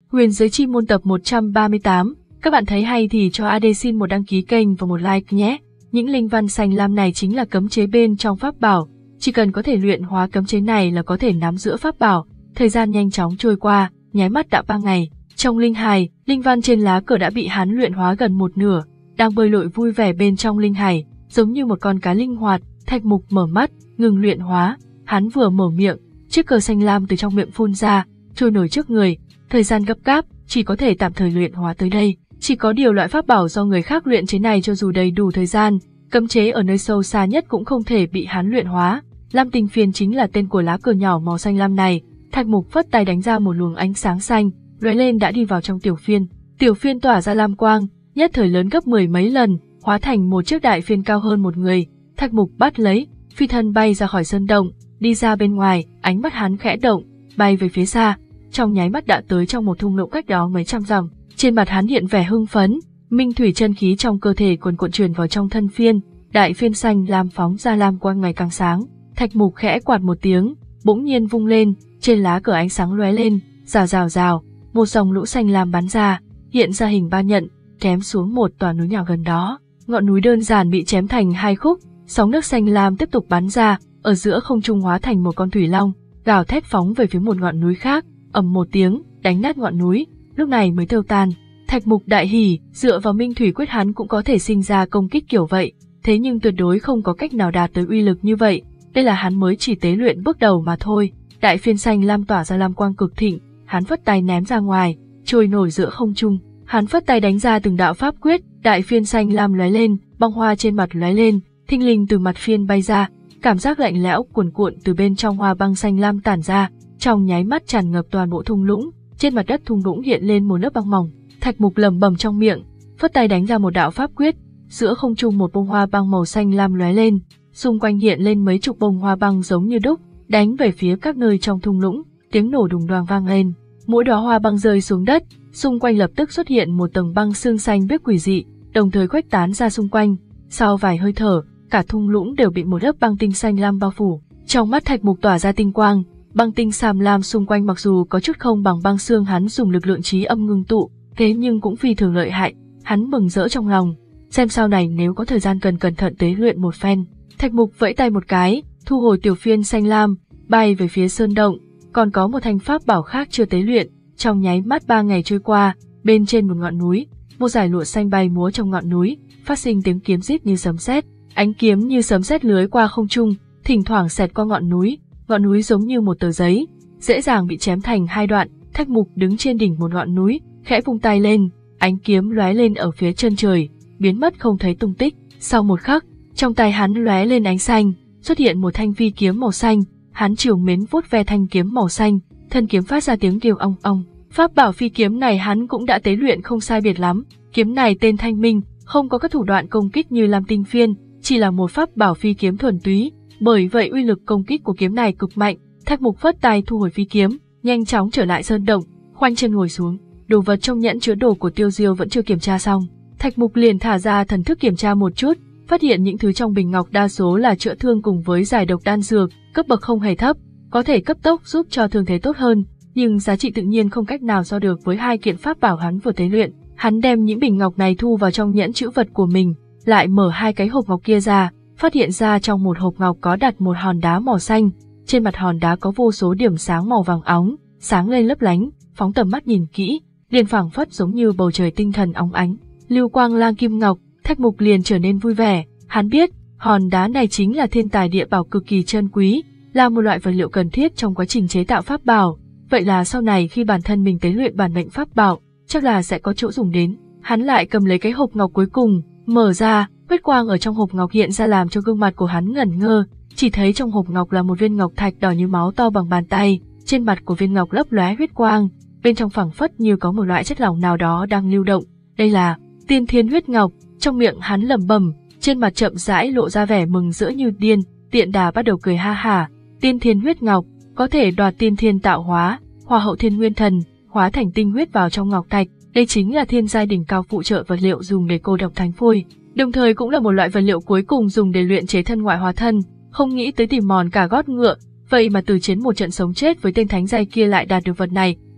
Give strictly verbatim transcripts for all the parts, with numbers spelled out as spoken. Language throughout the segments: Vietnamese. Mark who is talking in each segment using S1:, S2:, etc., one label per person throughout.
S1: Huyền Giới Chi Môn tập một trăm ba mươi tám, các bạn thấy hay thì cho a đê xin một đăng ký kênh và một like nhé. Những linh văn xanh lam này chính là cấm chế bên trong pháp bảo, chỉ cần có thể luyện hóa cấm chế này là có thể nắm giữ pháp bảo. Thời gian nhanh chóng trôi qua, nháy mắt đã ba ngày. Trong linh hài, linh văn trên lá cờ đã bị hắn luyện hóa gần một nửa, đang bơi lội vui vẻ bên trong linh hài, giống như một con cá linh hoạt. Thạch Mục mở mắt, ngừng luyện hóa, hắn vừa mở miệng, chiếc cờ xanh lam từ trong miệng phun ra, trôi nổi trước người. Thời gian gấp gáp, chỉ có thể tạm thời luyện hóa tới đây. Chỉ có điều loại pháp bảo do người khác luyện chế này cho dù đầy đủ thời gian, cấm chế ở nơi sâu xa nhất cũng không thể bị hắn luyện hóa. Lam Tinh Phiên chính là tên của lá cờ nhỏ màu xanh lam này. Thạch Mục phất tay đánh ra một luồng ánh sáng xanh, lóe lên đã đi vào trong tiểu phiên. Tiểu phiên tỏa ra lam quang, nhất thời lớn gấp mười mấy lần, hóa thành một chiếc đại phiên cao hơn một người. Thạch Mục bắt lấy, phi thân bay ra khỏi sơn động, đi ra bên ngoài, ánh mắt hắn khẽ động, bay về phía xa, trong nháy mắt đã tới trong một thung lũng cách đó mấy trăm dặm. Trên mặt hắn hiện vẻ hưng phấn, minh thủy chân khí trong cơ thể cuồn cuộn truyền vào trong thân phiên, đại phiên xanh lam phóng ra lam quang ngày càng sáng. Thạch Mục khẽ quạt một tiếng, bỗng nhiên vung lên, trên lá cờ ánh sáng lóe lên, rào rào rào, một dòng lũ xanh lam bắn ra, hiện ra hình ba nhận, chém xuống một tòa núi nhỏ gần đó. Ngọn núi đơn giản bị chém thành hai khúc, sóng nước xanh lam tiếp tục bắn ra, ở giữa không trung hóa thành một con thủy long, gào thét phóng về phía một ngọn núi khác, ầm một tiếng, đánh nát ngọn núi, lúc này mới tiêu tan. Thạch Mục đại hỉ, dựa vào minh thủy quyết hắn cũng có thể sinh ra công kích kiểu vậy, thế nhưng tuyệt đối không có cách nào đạt tới uy lực như vậy, đây là hắn mới chỉ tế luyện bước đầu mà thôi. Đại phiên xanh lam tỏa ra lam quang cực thịnh, hắn phất tay ném ra ngoài, trôi nổi giữa không trung. Hắn phất tay đánh ra từng đạo pháp quyết, đại phiên xanh lam lóe lên, băng hoa trên mặt lóe lên, thinh linh từ mặt phiên bay ra, cảm giác lạnh lẽo cuồn cuộn từ bên trong hoa băng xanh lam tản ra, trong nháy mắt tràn ngập toàn bộ thung lũng. Trên mặt đất thung lũng hiện lên một lớp băng mỏng. Thạch Mục lẩm bẩm trong miệng, phất tay đánh ra một đạo pháp quyết, giữa không trung một bông hoa băng màu xanh lam lóe lên, xung quanh hiện lên mấy chục bông hoa băng giống như đúc, đánh về phía các nơi trong thung lũng, tiếng nổ đùng đoàng vang lên. Mỗi đóa hoa băng rơi xuống đất, xung quanh lập tức xuất hiện một tầng băng xương xanh biếc quỷ dị, đồng thời khuếch tán ra xung quanh. Sau vài hơi thở, cả thung lũng đều bị một lớp băng tinh xanh lam bao phủ. Trong mắt Thạch Mục tỏa ra tinh quang, băng tinh xàm lam xung quanh mặc dù có chút không bằng băng xương hắn dùng lực lượng trí âm ngưng tụ, thế nhưng cũng phi thường lợi hại. Hắn mừng rỡ trong lòng, xem sau này nếu có thời gian cần cẩn thận tế luyện một phen. Thạch Mục vẫy tay một cái, thu hồi tiểu phiên xanh lam, bay về phía sơn động. Còn có một thanh pháp bảo khác chưa tế luyện. Trong nháy mắt ba ngày trôi qua, bên trên một ngọn núi, một dải lụa xanh bay múa trong ngọn núi, phát sinh tiếng kiếm rít như sấm sét. Ánh kiếm như sấm sét lưới qua không trung, thỉnh thoảng xẹt qua ngọn núi. Ngọn núi giống như một tờ giấy, dễ dàng bị chém thành hai đoạn. Thạch Mục đứng trên đỉnh một ngọn núi, khẽ vung tay lên, ánh kiếm lóe lên ở phía chân trời, biến mất không thấy tung tích. Sau một khắc, trong tay hắn lóe lên ánh xanh, xuất hiện một thanh phi kiếm màu xanh. Hắn trìu mến vuốt ve thanh kiếm màu xanh, thân kiếm phát ra tiếng kêu ong ong. Pháp bảo phi kiếm này hắn cũng đã tế luyện không sai biệt lắm. Kiếm này tên Thanh Minh, không có các thủ đoạn công kích như Lam Tinh Phiên, chỉ là một pháp bảo phi kiếm thuần túy. Bởi vậy uy lực công kích của kiếm này cực mạnh. Thạch Mục phất tay thu hồi phi kiếm, nhanh chóng trở lại sơn động, khoanh chân ngồi xuống. Đồ vật trong nhẫn chứa đồ của Tiêu Diêu vẫn chưa kiểm tra xong. Thạch Mục liền thả ra thần thức kiểm tra một chút, phát hiện những thứ trong bình ngọc đa số là chữa thương cùng với giải độc đan dược, cấp bậc không hề thấp, có thể cấp tốc giúp cho thương thế tốt hơn, nhưng giá trị tự nhiên không cách nào so được với hai kiện pháp bảo hắn vừa tế luyện. Hắn đem những bình ngọc này thu vào trong nhẫn trữ vật của mình, lại mở hai cái hộp ngọc kia ra, phát hiện ra trong một hộp ngọc có đặt một hòn đá màu xanh, trên mặt hòn đá có vô số điểm sáng màu vàng óng, sáng lên lấp lánh, phóng tầm mắt nhìn kỹ, liền phảng phất giống như bầu trời tinh thần óng ánh. Lưu quang lang kim ngọc. Thạch Mục liền trở nên vui vẻ, hắn biết, hòn đá này chính là thiên tài địa bảo cực kỳ chân quý, là một loại vật liệu cần thiết trong quá trình chế tạo pháp bảo, vậy là sau này khi bản thân mình tế luyện bản mệnh pháp bảo, chắc là sẽ có chỗ dùng đến. Hắn lại cầm lấy cái hộp ngọc cuối cùng, mở ra, huyết quang ở trong hộp ngọc hiện ra làm cho gương mặt của hắn ngẩn ngơ, chỉ thấy trong hộp ngọc là một viên ngọc thạch đỏ như máu to bằng bàn tay, trên mặt của viên ngọc lấp lóe huyết quang, bên trong phảng phất như có một loại chất lỏng nào đó đang lưu động, đây là Tiên Thiên huyết ngọc. Trong miệng hắn lẩm bẩm, trên mặt chậm rãi lộ ra vẻ mừng rỡ như điên. Tiện Đà bắt đầu cười ha hả. Tiên Thiên huyết ngọc có thể đoạt tiên thiên tạo hóa, hòa hậu thiên nguyên thần, hóa thành tinh huyết vào trong ngọc thạch. Đây chính là thiên giai đỉnh cao phụ trợ vật liệu dùng để cô độc thánh phôi, đồng thời cũng là một loại vật liệu cuối cùng dùng để luyện chế thân ngoại hóa thân. Không nghĩ tới tìm mòn cả gót ngựa, vậy mà từ chiến một trận sống chết với tên thánh giai kia lại đạt được vật này.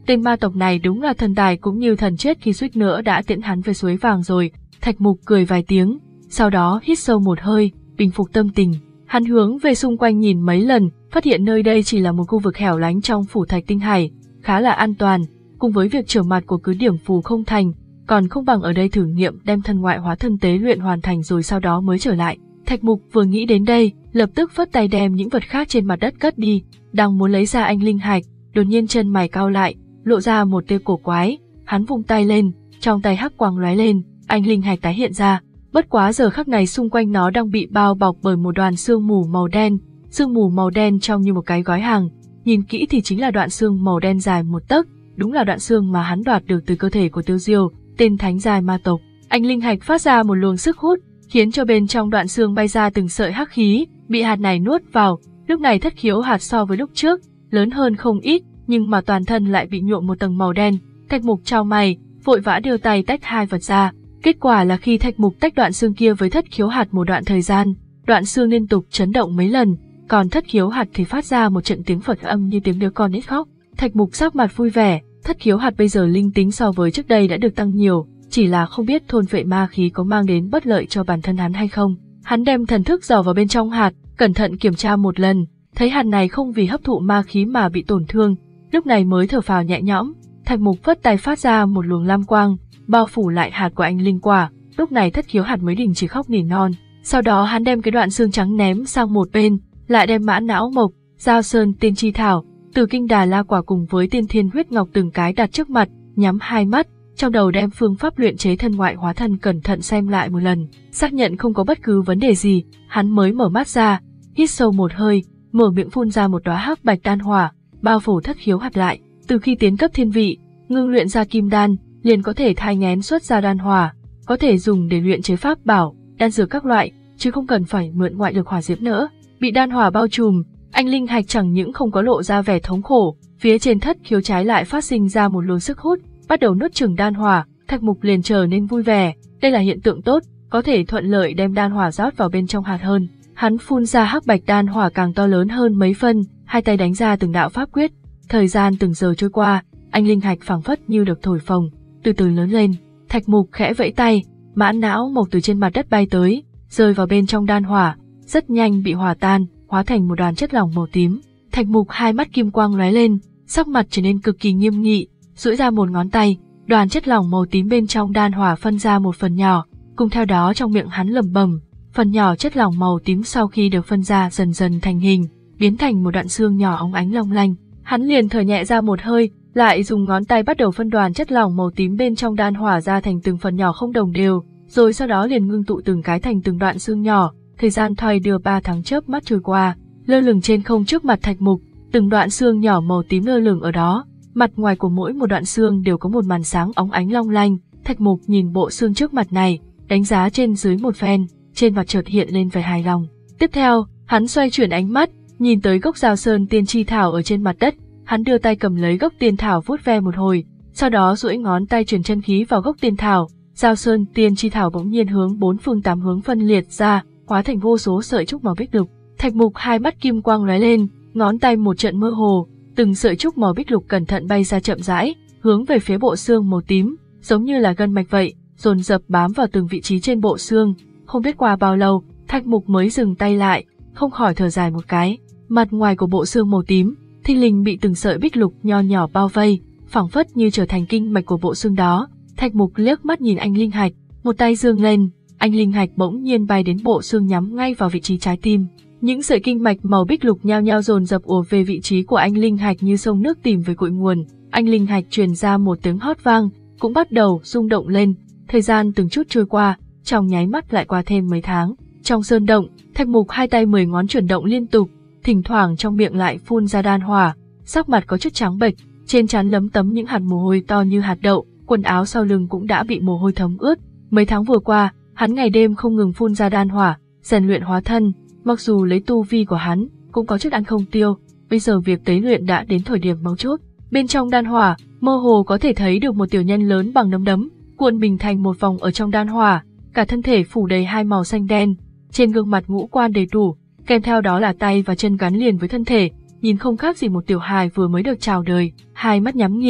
S1: Tên ma tộc này đúng là thần tài cũng như thần chết khi suýt nữa đã tiễn hắn về suối vàng rồi. Thạch Mục cười vài tiếng, sau đó hít sâu một hơi, bình phục tâm tình. Hắn hướng về xung quanh nhìn mấy lần, phát hiện nơi đây chỉ là một khu vực hẻo lánh trong phủ Thạch Tinh Hải, khá là an toàn, cùng với việc trở mặt của cứ điểm phù không thành, còn không bằng ở đây thử nghiệm đem thân ngoại hóa thân tế luyện hoàn thành rồi sau đó mới trở lại. Thạch Mục vừa nghĩ đến đây, lập tức phất tay đem những vật khác trên mặt đất cất đi, đang muốn lấy ra anh linh hạch, đột nhiên chân mày cau lại, lộ ra một tia cổ quái, hắn vung tay lên, trong tay hắc quang lóe lên, anh linh hạch tái hiện ra. Bất quá giờ khắc này xung quanh nó đang bị bao bọc bởi một đoàn sương mù màu đen, sương mù màu đen trông như một cái gói hàng, nhìn kỹ thì chính là đoạn xương màu đen dài một tấc, đúng là đoạn xương mà hắn đoạt được từ cơ thể của Tiêu Diêu, tên thánh giai ma tộc. Anh linh hạch phát ra một luồng sức hút, khiến cho bên trong đoạn xương bay ra từng sợi hắc khí, bị hạt này nuốt vào. Lúc này thất khiếu hạt so với lúc trước lớn hơn không ít, nhưng mà toàn thân lại bị nhuộm một tầng màu đen. Thạch Mục chau mày, vội vã đưa tay tách hai vật ra. Kết quả là khi Thạch Mục tách đoạn xương kia với thất khiếu hạt một đoạn thời gian, đoạn xương liên tục chấn động mấy lần, còn thất khiếu hạt thì phát ra một trận tiếng Phật âm như tiếng đứa con nít khóc. Thạch Mục sắc mặt vui vẻ, thất khiếu hạt bây giờ linh tính so với trước đây đã được tăng nhiều, chỉ là không biết thôn vệ ma khí có mang đến bất lợi cho bản thân hắn hay không. Hắn đem thần thức dò vào bên trong hạt, cẩn thận kiểm tra một lần, thấy hạt này không vì hấp thụ ma khí mà bị tổn thương, lúc này mới thở phào nhẹ nhõm. Thạch Mục phất tay phát ra một luồng lam quang, bao phủ lại hạt của anh linh quả, lúc này thất khiếu hạt mới đình chỉ khóc nỉ non. Sau đó hắn đem cái đoạn xương trắng ném sang một bên, lại đem mã não mộc, giao sơn tiên chi thảo, từ kinh đà la quả cùng với tiên thiên huyết ngọc từng cái đặt trước mặt, nhắm hai mắt, trong đầu đem phương pháp luyện chế thân ngoại hóa thân cẩn thận xem lại một lần, xác nhận không có bất cứ vấn đề gì, hắn mới mở mắt ra, hít sâu một hơi, mở miệng phun ra một đóa hắc bạch đan hỏa, bao phủ thất khiếu hạt lại. Từ khi tiến cấp thiên vị, ngưng luyện ra kim đan, liền có thể thai nghén xuất ra đan hỏa, có thể dùng để luyện chế pháp bảo, đan dược các loại, chứ không cần phải mượn ngoại lực hỏa diễm nữa. Bị đan hỏa bao trùm, anh linh hạch chẳng những không có lộ ra vẻ thống khổ, phía trên thất khiếu trái lại phát sinh ra một luồng sức hút, bắt đầu nuốt chửng đan hỏa. Thạch Mục liền trở nên vui vẻ, đây là hiện tượng tốt, có thể thuận lợi đem đan hỏa rót vào bên trong hạt hơn. Hắn phun ra hắc bạch đan hỏa càng to lớn hơn mấy phân, hai tay đánh ra từng đạo pháp quyết. Thời gian từng giờ trôi qua, anh linh hạch phảng phất như được thổi phồng, từ từ lớn lên. Thạch Mục khẽ vẫy tay, mã não mộc từ trên mặt đất bay tới, rơi vào bên trong đan hỏa, rất nhanh bị hòa tan, hóa thành một đoàn chất lỏng màu tím. Thạch Mục hai mắt kim quang lóe lên, sắc mặt trở nên cực kỳ nghiêm nghị, duỗi ra một ngón tay, đoàn chất lỏng màu tím bên trong đan hỏa phân ra một phần nhỏ, cùng theo đó trong miệng hắn lẩm bẩm, phần nhỏ chất lỏng màu tím sau khi được phân ra dần dần thành hình, biến thành một đoạn xương nhỏ óng ánh long lanh. Hắn liền thở nhẹ ra một hơi, lại dùng ngón tay bắt đầu phân đoàn chất lỏng màu tím bên trong đan hỏa ra thành từng phần nhỏ không đồng đều, rồi sau đó liền ngưng tụ từng cái thành từng đoạn xương nhỏ. Thời gian thoay đưa ba tháng chớp mắt trôi qua, lơ lửng trên không trước mặt Thạch Mục, từng đoạn xương nhỏ màu tím lơ lửng ở đó, mặt ngoài của mỗi một đoạn xương đều có một màn sáng óng ánh long lanh. Thạch Mục nhìn bộ xương trước mặt này, đánh giá trên dưới một phen, trên mặt chợt hiện lên vẻ hài lòng. Tiếp theo, hắn xoay chuyển ánh mắt, nhìn tới gốc giao sơn tiên chi thảo ở trên mặt đất, hắn đưa tay cầm lấy gốc tiên thảo vuốt ve một hồi, sau đó duỗi ngón tay truyền chân khí vào gốc tiên thảo, giao sơn tiên chi thảo bỗng nhiên hướng bốn phương tám hướng phân liệt ra, hóa thành vô số sợi trúc màu bích lục. Thạch Mục hai mắt kim quang lóe lên, ngón tay một trận mơ hồ, từng sợi trúc màu bích lục cẩn thận bay ra chậm rãi, hướng về phía bộ xương màu tím, giống như là gân mạch vậy, dồn dập bám vào từng vị trí trên bộ xương. Không biết qua bao lâu, Thạch Mục mới dừng tay lại, không khỏi thở dài một cái. Mặt ngoài của bộ xương màu tím, thình lình bị từng sợi bích lục nho nhỏ bao vây, phảng phất như trở thành kinh mạch của bộ xương đó. Thạch Mục liếc mắt nhìn anh linh hạch, một tay giương lên, anh linh hạch bỗng nhiên bay đến bộ xương nhắm ngay vào vị trí trái tim. Những sợi kinh mạch màu bích lục nhao nhao dồn dập ùa về vị trí của anh linh hạch như sông nước tìm về cội nguồn. Anh linh hạch truyền ra một tiếng hót vang, cũng bắt đầu rung động lên. Thời gian từng chút trôi qua, trong nháy mắt lại qua thêm mấy tháng. Trong sơn động, Thạch Mục hai tay mười ngón chuyển động liên tục, thỉnh thoảng trong miệng lại phun ra đan hỏa, sắc mặt có chút trắng bệch, trên trán lấm tấm những hạt mồ hôi to như hạt đậu, quần áo sau lưng cũng đã bị mồ hôi thấm ướt. Mấy tháng vừa qua, hắn ngày đêm không ngừng phun ra đan hỏa, rèn luyện hóa thân, mặc dù lấy tu vi của hắn, cũng có chút ăn không tiêu, bây giờ việc tế luyện đã đến thời điểm mấu chốt. Bên trong đan hỏa, mơ hồ có thể thấy được một tiểu nhân lớn bằng nắm đấm, cuộn mình thành một vòng ở trong đan hỏa, cả thân thể phủ đầy hai màu xanh đen, trên gương mặt ngũ quan đầy đủ, kèm theo đó là tay và chân gắn liền với thân thể, nhìn không khác gì một tiểu hài vừa mới được chào đời. Hai mắt nhắm nghiền,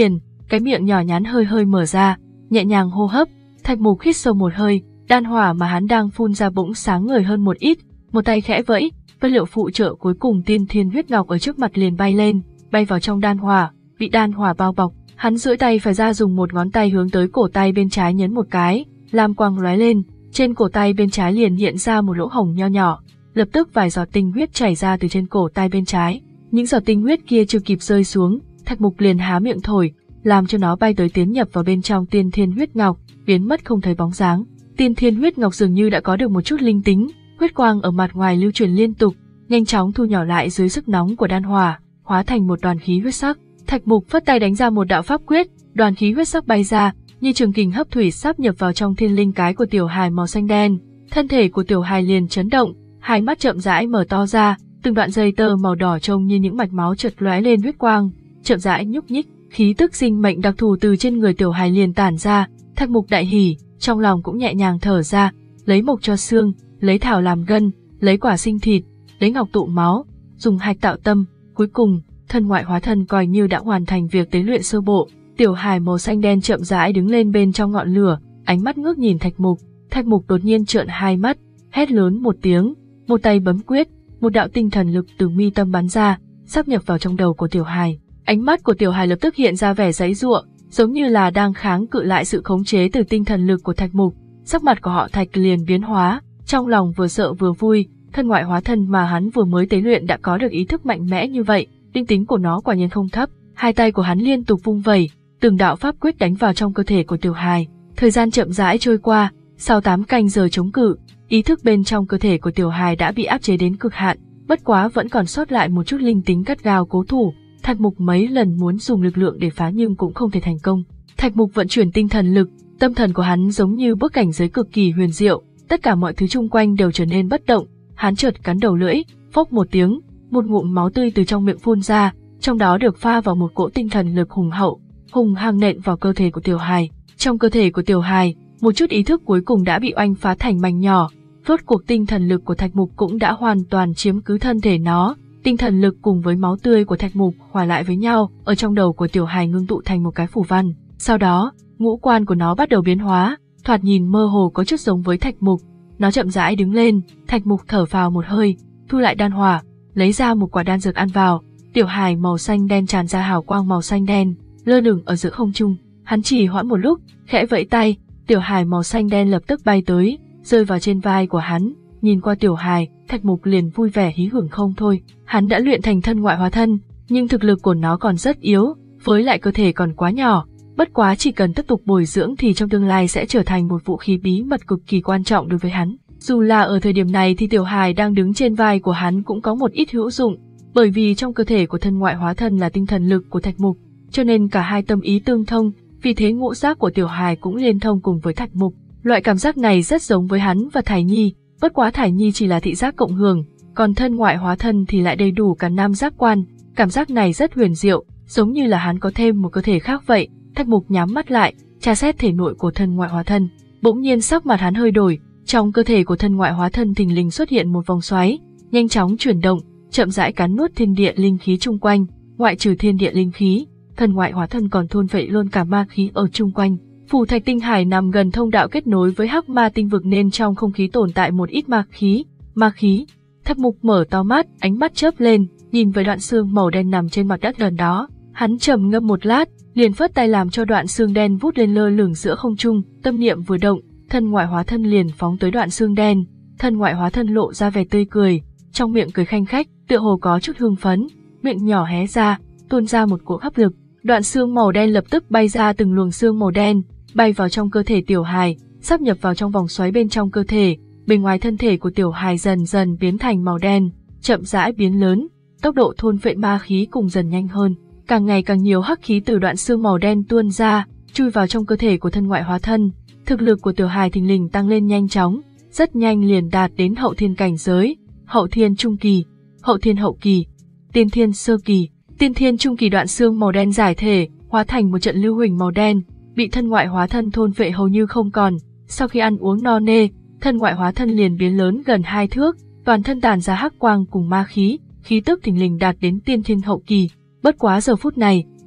S1: cái miệng nhỏ nhắn hơi hơi mở ra, nhẹ nhàng hô hấp. Thạch Mục hít sâu một hơi, đan hỏa mà hắn đang phun ra bỗng sáng ngời hơn một ít, một tay khẽ vẫy, vật liệu phụ trợ cuối cùng tiên thiên huyết ngọc ở trước mặt liền bay lên, bay vào trong đan hỏa, bị đan hỏa bao bọc. Hắn duỗi tay phải ra dùng một ngón tay hướng tới cổ tay bên trái nhấn một cái, lam quang lóe lên, trên cổ tay bên trái liền hiện ra một lỗ hổng nho nhỏ, lập tức vài giọt tinh huyết chảy ra từ trên cổ tay bên trái. Những giọt tinh huyết kia chưa kịp rơi xuống, Thạch Mục liền há miệng thổi, làm cho nó bay tới tiến nhập vào bên trong tiên thiên huyết ngọc, biến mất không thấy bóng dáng. Tiên thiên huyết ngọc dường như đã có được một chút linh tính, huyết quang ở mặt ngoài lưu truyền liên tục, nhanh chóng thu nhỏ lại dưới sức nóng của đan hỏa, hóa thành một đoàn khí huyết sắc. Thạch Mục phất tay đánh ra một đạo pháp quyết, đoàn khí huyết sắc bay ra, như trường kình hấp thủy sắp nhập vào trong thiên linh cái của tiểu hài màu xanh đen. Thân thể của tiểu hài liền chấn động, hai mắt chậm rãi mở to ra, từng đoạn dây tơ màu đỏ trông như những mạch máu chợt lóe lên huyết quang, chậm rãi nhúc nhích, khí tức sinh mệnh đặc thù từ trên người tiểu hài liền tản ra. Thạch Mục đại hỉ, trong lòng cũng nhẹ nhàng thở ra, lấy mộc cho xương, lấy thảo làm gân, lấy quả sinh thịt, lấy ngọc tụ máu, dùng hạch tạo tâm, cuối cùng, thân ngoại hóa thân coi như đã hoàn thành việc tế luyện sơ bộ. Tiểu hài màu xanh đen chậm rãi đứng lên bên trong ngọn lửa, ánh mắt ngước nhìn Thạch Mục. Thạch Mục đột nhiên trợn hai mắt, hét lớn một tiếng, một tay bấm quyết, một đạo tinh thần lực từ mi tâm bắn ra, sắp nhập vào trong đầu của tiểu hài. Ánh mắt của tiểu hài lập tức hiện ra vẻ giãy giụa, giống như là đang kháng cự lại sự khống chế từ tinh thần lực của Thạch Mục. Sắc mặt của họ Thạch liền biến hóa, trong lòng vừa sợ vừa vui, thân ngoại hóa thân mà hắn vừa mới tế luyện đã có được ý thức mạnh mẽ như vậy, linh tính của nó quả nhiên không thấp. Hai tay của hắn liên tục vung vẩy, từng đạo pháp quyết đánh vào trong cơ thể của tiểu hài. Thời gian chậm rãi trôi qua, sau tám canh giờ chống cự, ý thức bên trong cơ thể của tiểu hài đã bị áp chế đến cực hạn, bất quá vẫn còn sót lại một chút linh tính gắt gao cố thủ. Thạch Mục mấy lần muốn dùng lực lượng để phá nhưng cũng không thể thành công. Thạch Mục vận chuyển tinh thần lực, tâm thần của hắn giống như bước cảnh giới cực kỳ huyền diệu, tất cả mọi thứ xung quanh đều trở nên bất động. Hắn chợt cắn đầu lưỡi, phốc một tiếng, một ngụm máu tươi từ trong miệng phun ra, trong đó được pha vào một cỗ tinh thần lực hùng hậu, hùng hăng nện vào cơ thể của tiểu hài. Trong cơ thể của tiểu hài, một chút ý thức cuối cùng đã bị oanh phá thành mảnh nhỏ. Rốt cuộc tinh thần lực của Thạch Mục cũng đã hoàn toàn chiếm cứ thân thể nó. Tinh thần lực cùng với máu tươi của Thạch Mục hòa lại với nhau, ở trong đầu của tiểu hài ngưng tụ thành một cái phù văn. Sau đó, ngũ quan của nó bắt đầu biến hóa, thoạt nhìn mơ hồ có chút giống với Thạch Mục. Nó chậm rãi đứng lên, Thạch Mục thở phào một hơi, thu lại đan hỏa, lấy ra một quả đan dược ăn vào. Tiểu hài màu xanh đen tràn ra hào quang màu xanh đen, lơ lửng ở giữa không trung. Hắn chỉ hoãn một lúc, khẽ vẫy tay, tiểu hài màu xanh đen lập tức bay tới, rơi vào trên vai của hắn. Nhìn qua tiểu hài, Thạch Mục liền vui vẻ hí hưởng không thôi. Hắn đã luyện thành thân ngoại hóa thân, nhưng thực lực của nó còn rất yếu, với lại cơ thể còn quá nhỏ. Bất quá chỉ cần tiếp tục bồi dưỡng thì trong tương lai sẽ trở thành một vũ khí bí mật cực kỳ quan trọng đối với hắn. Dù là ở thời điểm này thì tiểu hài đang đứng trên vai của hắn cũng có một ít hữu dụng, bởi vì trong cơ thể của thân ngoại hóa thân là tinh thần lực của Thạch Mục, cho nên cả hai tâm ý tương thông, vì thế ngũ giác của tiểu hài cũng liên thông cùng với Thạch Mục. Loại cảm giác này rất giống với hắn và Thải Nhi, bất quá Thải Nhi chỉ là thị giác cộng hưởng, còn thân ngoại hóa thân thì lại đầy đủ cả năm giác quan. Cảm giác này rất huyền diệu, giống như là hắn có thêm một cơ thể khác vậy. Thạch Mục nhắm mắt lại, tra xét thể nội của thân ngoại hóa thân. Bỗng nhiên sắc mặt hắn hơi đổi, trong cơ thể của thân ngoại hóa thân thình lình xuất hiện một vòng xoáy, nhanh chóng chuyển động, chậm rãi cắn nuốt thiên địa linh khí chung quanh. Ngoại trừ thiên địa linh khí, thân ngoại hóa thân còn thôn phệ luôn cả ma khí ở chung quanh. Phù Thạch Tinh Hải nằm gần thông đạo kết nối với Hắc Ma Tinh Vực nên trong không khí tồn tại một ít ma khí. Ma khí. Thạch Mục mở to mắt, ánh mắt chớp lên, nhìn với đoạn xương màu đen nằm trên mặt đất gần đó. Hắn trầm ngâm một lát, liền phất tay làm cho đoạn xương đen vút lên lơ lửng giữa không trung. Tâm niệm vừa động, thân ngoại hóa thân liền phóng tới đoạn xương đen. Thân ngoại hóa thân lộ ra vẻ tươi cười, trong miệng cười khanh khách, tựa hồ có chút hưng phấn, miệng nhỏ hé ra, tuôn ra một cỗ hấp lực. Đoạn xương màu đen lập tức bay ra từng luồng xương màu đen, bay vào trong cơ thể tiểu hài, sắp nhập vào trong vòng xoáy bên trong cơ thể. Bên ngoài thân thể của tiểu hài dần dần biến thành màu đen, chậm rãi biến lớn, tốc độ thôn phệ ma khí cùng dần nhanh hơn. Càng ngày càng nhiều hắc khí từ đoạn xương màu đen tuôn ra, chui vào trong cơ thể của thân ngoại hóa thân. Thực lực của tiểu hài thình lình tăng lên nhanh chóng, rất nhanh liền đạt đến hậu thiên cảnh giới, hậu thiên trung kỳ, hậu thiên hậu kỳ, tiên thiên sơ kỳ, tiên thiên trung kỳ. Đoạn xương màu đen giải thể, hóa thành một trận lưu huỳnh màu đen, bị thân ngoại hóa thân thôn phệ hầu như không còn. Sau khi ăn uống no nê, thân ngoại hóa thân liền biến lớn gần hai thước, toàn thân tản ra hắc quang cùng ma khí, khí tức thình lình đạt đến tiên thiên hậu kỳ. Bất quá giờ phút này,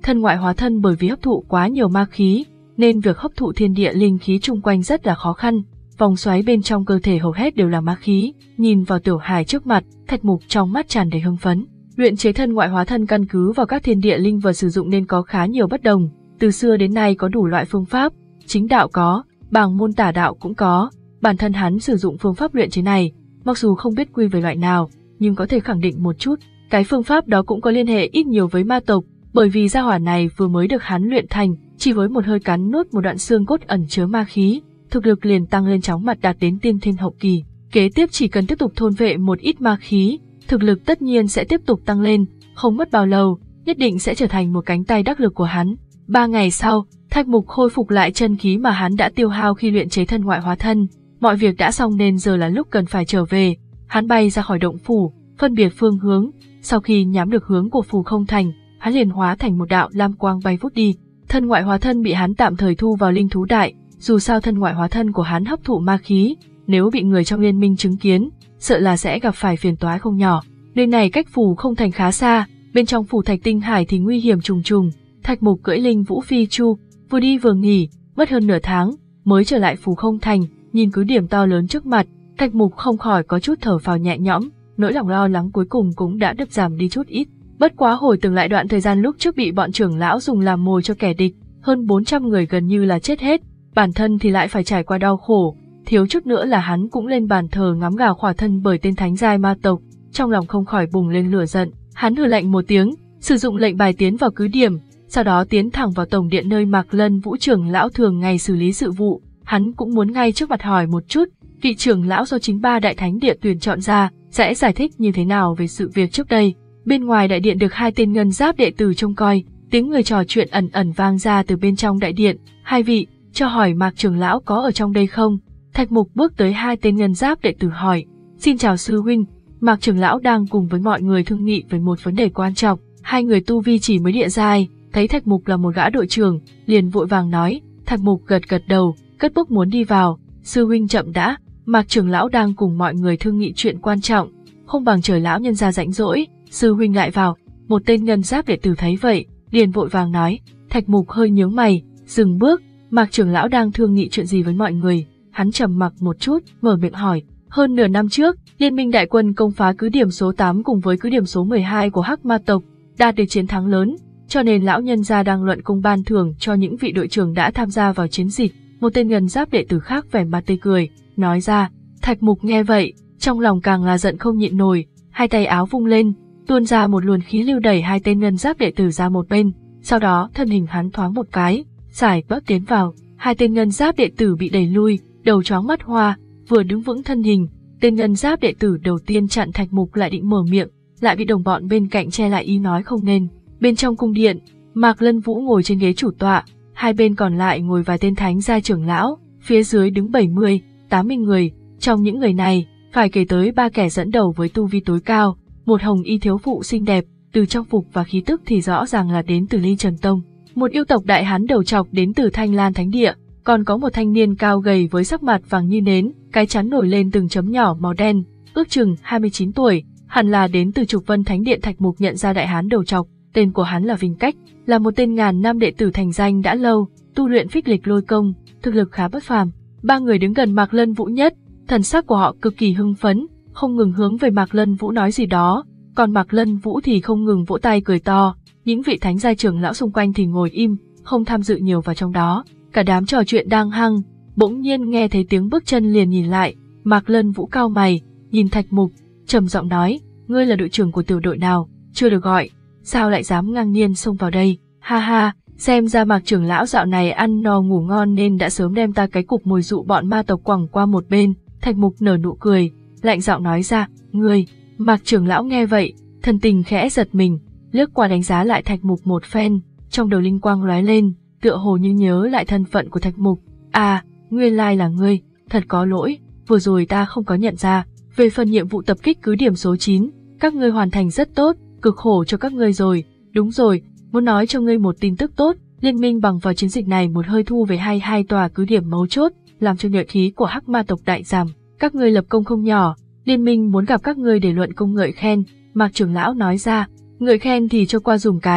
S1: thân ngoại hóa thân bởi vì hấp thụ quá nhiều ma khí, nên việc hấp thụ thiên địa linh khí chung quanh rất là khó khăn. Vòng xoáy bên trong cơ thể hầu hết đều là ma khí. Nhìn vào Tiểu Hải trước mặt, Thạch Mục trong mắt tràn đầy hưng phấn. Luyện chế thân ngoại hóa thân căn cứ vào các thiên địa linh vật sử dụng nên có khá nhiều bất đồng. Từ xưa đến nay có đủ loại phương pháp, chính đạo có, bảng môn tả đạo cũng có. Bản thân hắn sử dụng phương pháp luyện chế này, mặc dù không biết quy về loại nào, nhưng có thể khẳng định một chút, cái phương pháp đó cũng có liên hệ ít nhiều với ma tộc, bởi vì gia hỏa này vừa mới được hắn luyện thành, chỉ với một hơi cắn nuốt một đoạn xương cốt ẩn chứa ma khí, thực lực liền tăng lên chóng mặt đạt đến tiên thiên hậu kỳ. Kế tiếp chỉ cần tiếp tục thôn vệ một ít ma khí, thực lực tất nhiên sẽ tiếp tục tăng lên, không mất bao lâu, nhất định sẽ trở thành một cánh tay đắc lực của hắn. Ba ngày sau, Thạch Mục khôi phục lại chân khí mà hắn đã tiêu hao khi luyện chế thân ngoại hóa thân. Mọi việc đã xong nên giờ là lúc cần phải trở về. Hắn bay ra khỏi động phủ, phân biệt phương hướng. Sau khi nhắm được hướng của Phù Không Thành, hắn liền hóa thành một đạo lam quang bay vút đi. Thân ngoại hóa thân bị hắn tạm thời thu vào linh thú đại. Dù sao thân ngoại hóa thân của hắn hấp thụ ma khí, nếu bị người trong liên minh chứng kiến, sợ là sẽ gặp phải phiền toái không nhỏ. Nơi này cách Phù Không Thành khá xa, bên trong phủ Thạch Tinh Hải thì nguy hiểm trùng trùng. Thạch Mục cưỡi linh vũ phi chu, vừa đi vừa nghỉ, mất hơn nửa tháng mới trở lại Phù Không Thành. Nhìn cứ điểm to lớn trước mặt, Thạch Mục không khỏi có chút thở phào nhẹ nhõm, nỗi lòng lo lắng cuối cùng cũng đã đứt giảm đi chút ít. Bất quá hồi tưởng lại đoạn thời gian lúc trước bị bọn trưởng lão dùng làm mồi cho kẻ địch, hơn bốn trăm người gần như là chết hết, bản thân thì lại phải trải qua đau khổ, thiếu chút nữa là hắn cũng lên bàn thờ ngắm gà khỏa thân bởi tên thánh giai ma tộc, trong lòng không khỏi bùng lên lửa giận. Hắn hừ lạnh một tiếng, sử dụng lệnh bài tiến vào cứ điểm, sau đó tiến thẳng vào tổng điện nơi Mạc Lân Vũ trưởng lão thường ngày xử lý sự vụ. Hắn cũng muốn ngay trước mặt hỏi một chút, vị trưởng lão do chính ba đại thánh địa tuyển chọn ra sẽ giải thích như thế nào về sự việc trước đây. Bên ngoài đại điện được hai tên ngân giáp đệ tử trông coi, tiếng người trò chuyện ẩn ẩn vang ra từ bên trong đại điện. Hai vị, cho hỏi Mạc trưởng lão có ở trong đây không? Thạch Mục bước tới hai tên ngân giáp đệ tử hỏi. Xin chào sư huynh. Mạc trưởng lão đang cùng với mọi người thương nghị về một vấn đề quan trọng. Hai người tu vi chỉ mới địa giai, thấy Thạch Mục là một gã đội trưởng, liền vội vàng nói. Thạch Mục gật gật đầu, cất bước muốn đi vào. Sư huynh chậm đã, Mạc trưởng lão đang cùng mọi người thương nghị chuyện quan trọng, không bằng chờ lão nhân gia rảnh rỗi, sư huynh lại vào. Một tên ngân giáp đệ tử thấy vậy, liền vội vàng nói. Thạch Mục hơi nhướng mày, dừng bước. Mạc trưởng lão đang thương nghị chuyện gì với mọi người? Hắn trầm mặc một chút, mở miệng hỏi. Hơn nửa năm trước, Liên minh đại quân công phá cứ điểm số tám cùng với cứ điểm số mười hai của Hắc Ma tộc, đạt được chiến thắng lớn, cho nên lão nhân gia đang luận công ban thưởng cho những vị đội trưởng đã tham gia vào chiến dịch. Một tên ngân giáp đệ tử khác vẻ mặt tươi cười, nói ra. Thạch Mục nghe vậy, trong lòng càng là giận không nhịn nổi, hai tay áo vung lên, tuôn ra một luồng khí lưu đẩy hai tên ngân giáp đệ tử ra một bên, sau đó thân hình hắn thoáng một cái, xài bước tiến vào. Hai tên ngân giáp đệ tử bị đẩy lui, đầu chóng mắt hoa, vừa đứng vững thân hình, tên ngân giáp đệ tử đầu tiên chặn Thạch Mục lại định mở miệng, lại bị đồng bọn bên cạnh che lại ý nói không nên. Bên trong cung điện, Mạc Lân Vũ ngồi trên ghế chủ tọa, hai bên còn lại ngồi vài tên thánh gia trưởng lão, phía dưới đứng bảy mươi, tám mươi người. Trong những người này, phải kể tới ba kẻ dẫn đầu với tu vi tối cao, một hồng y thiếu phụ xinh đẹp, từ trang phục và khí tức thì rõ ràng là đến từ Ly Trần Tông, một yêu tộc đại hán đầu trọc đến từ Thanh Lan Thánh Địa, còn có một thanh niên cao gầy với sắc mặt vàng như nến, cái trán nổi lên từng chấm nhỏ màu đen, ước chừng hai mươi chín tuổi, hẳn là đến từ Trục Vân Thánh Điện. Thạch Mục nhận ra đại hán đầu trọc, tên của hắn là Vinh Cách, là một tên ngàn năm đệ tử thành danh đã lâu, tu luyện phích lịch lôi công, thực lực khá bất phàm. Ba người đứng gần Mạc Lân Vũ nhất, thần sắc của họ cực kỳ hưng phấn, không ngừng hướng về Mạc Lân Vũ nói gì đó, còn Mạc Lân Vũ thì không ngừng vỗ tay cười to. Những vị thánh gia trưởng lão xung quanh thì ngồi im, không tham dự nhiều vào trong đó. Cả đám trò chuyện đang hăng, bỗng nhiên nghe thấy tiếng bước chân liền nhìn lại. Mạc Lân Vũ cau mày, nhìn Thạch Mục, trầm giọng nói, ngươi là đội trưởng của tiểu đội nào? Chưa được gọi, sao lại dám ngang nhiên xông vào đây? Ha ha, xem ra Mạc trưởng lão dạo này ăn no ngủ ngon nên đã sớm đem ta cái cục mồi dụ bọn ma tộc quẳng qua một bên. Thạch Mục nở nụ cười, lạnh giọng nói ra, ngươi. Mạc trưởng lão nghe vậy, thần tình khẽ giật mình, lướt qua đánh giá lại Thạch Mục một phen, trong đầu linh quang lóe lên, tựa hồ như nhớ lại thân phận của Thạch Mục. À, nguyên lai là ngươi, thật có lỗi, vừa rồi ta không có nhận ra. Về phần nhiệm vụ tập kích cứ điểm số chín, các ngươi hoàn thành rất tốt, cực khổ cho các ngươi rồi. Đúng rồi, muốn nói cho ngươi một tin tức tốt, liên minh bằng vào chiến dịch này một hơi thu về hai hai tòa cứ điểm mấu chốt, làm cho nhuệ khí của Hắc Ma tộc đại giảm. Các ngươi lập công không nhỏ, liên minh muốn gặp các ngươi để luận công ngợi khen. Mạc trưởng lão nói ra, ngợi khen thì cho qua dùng cái,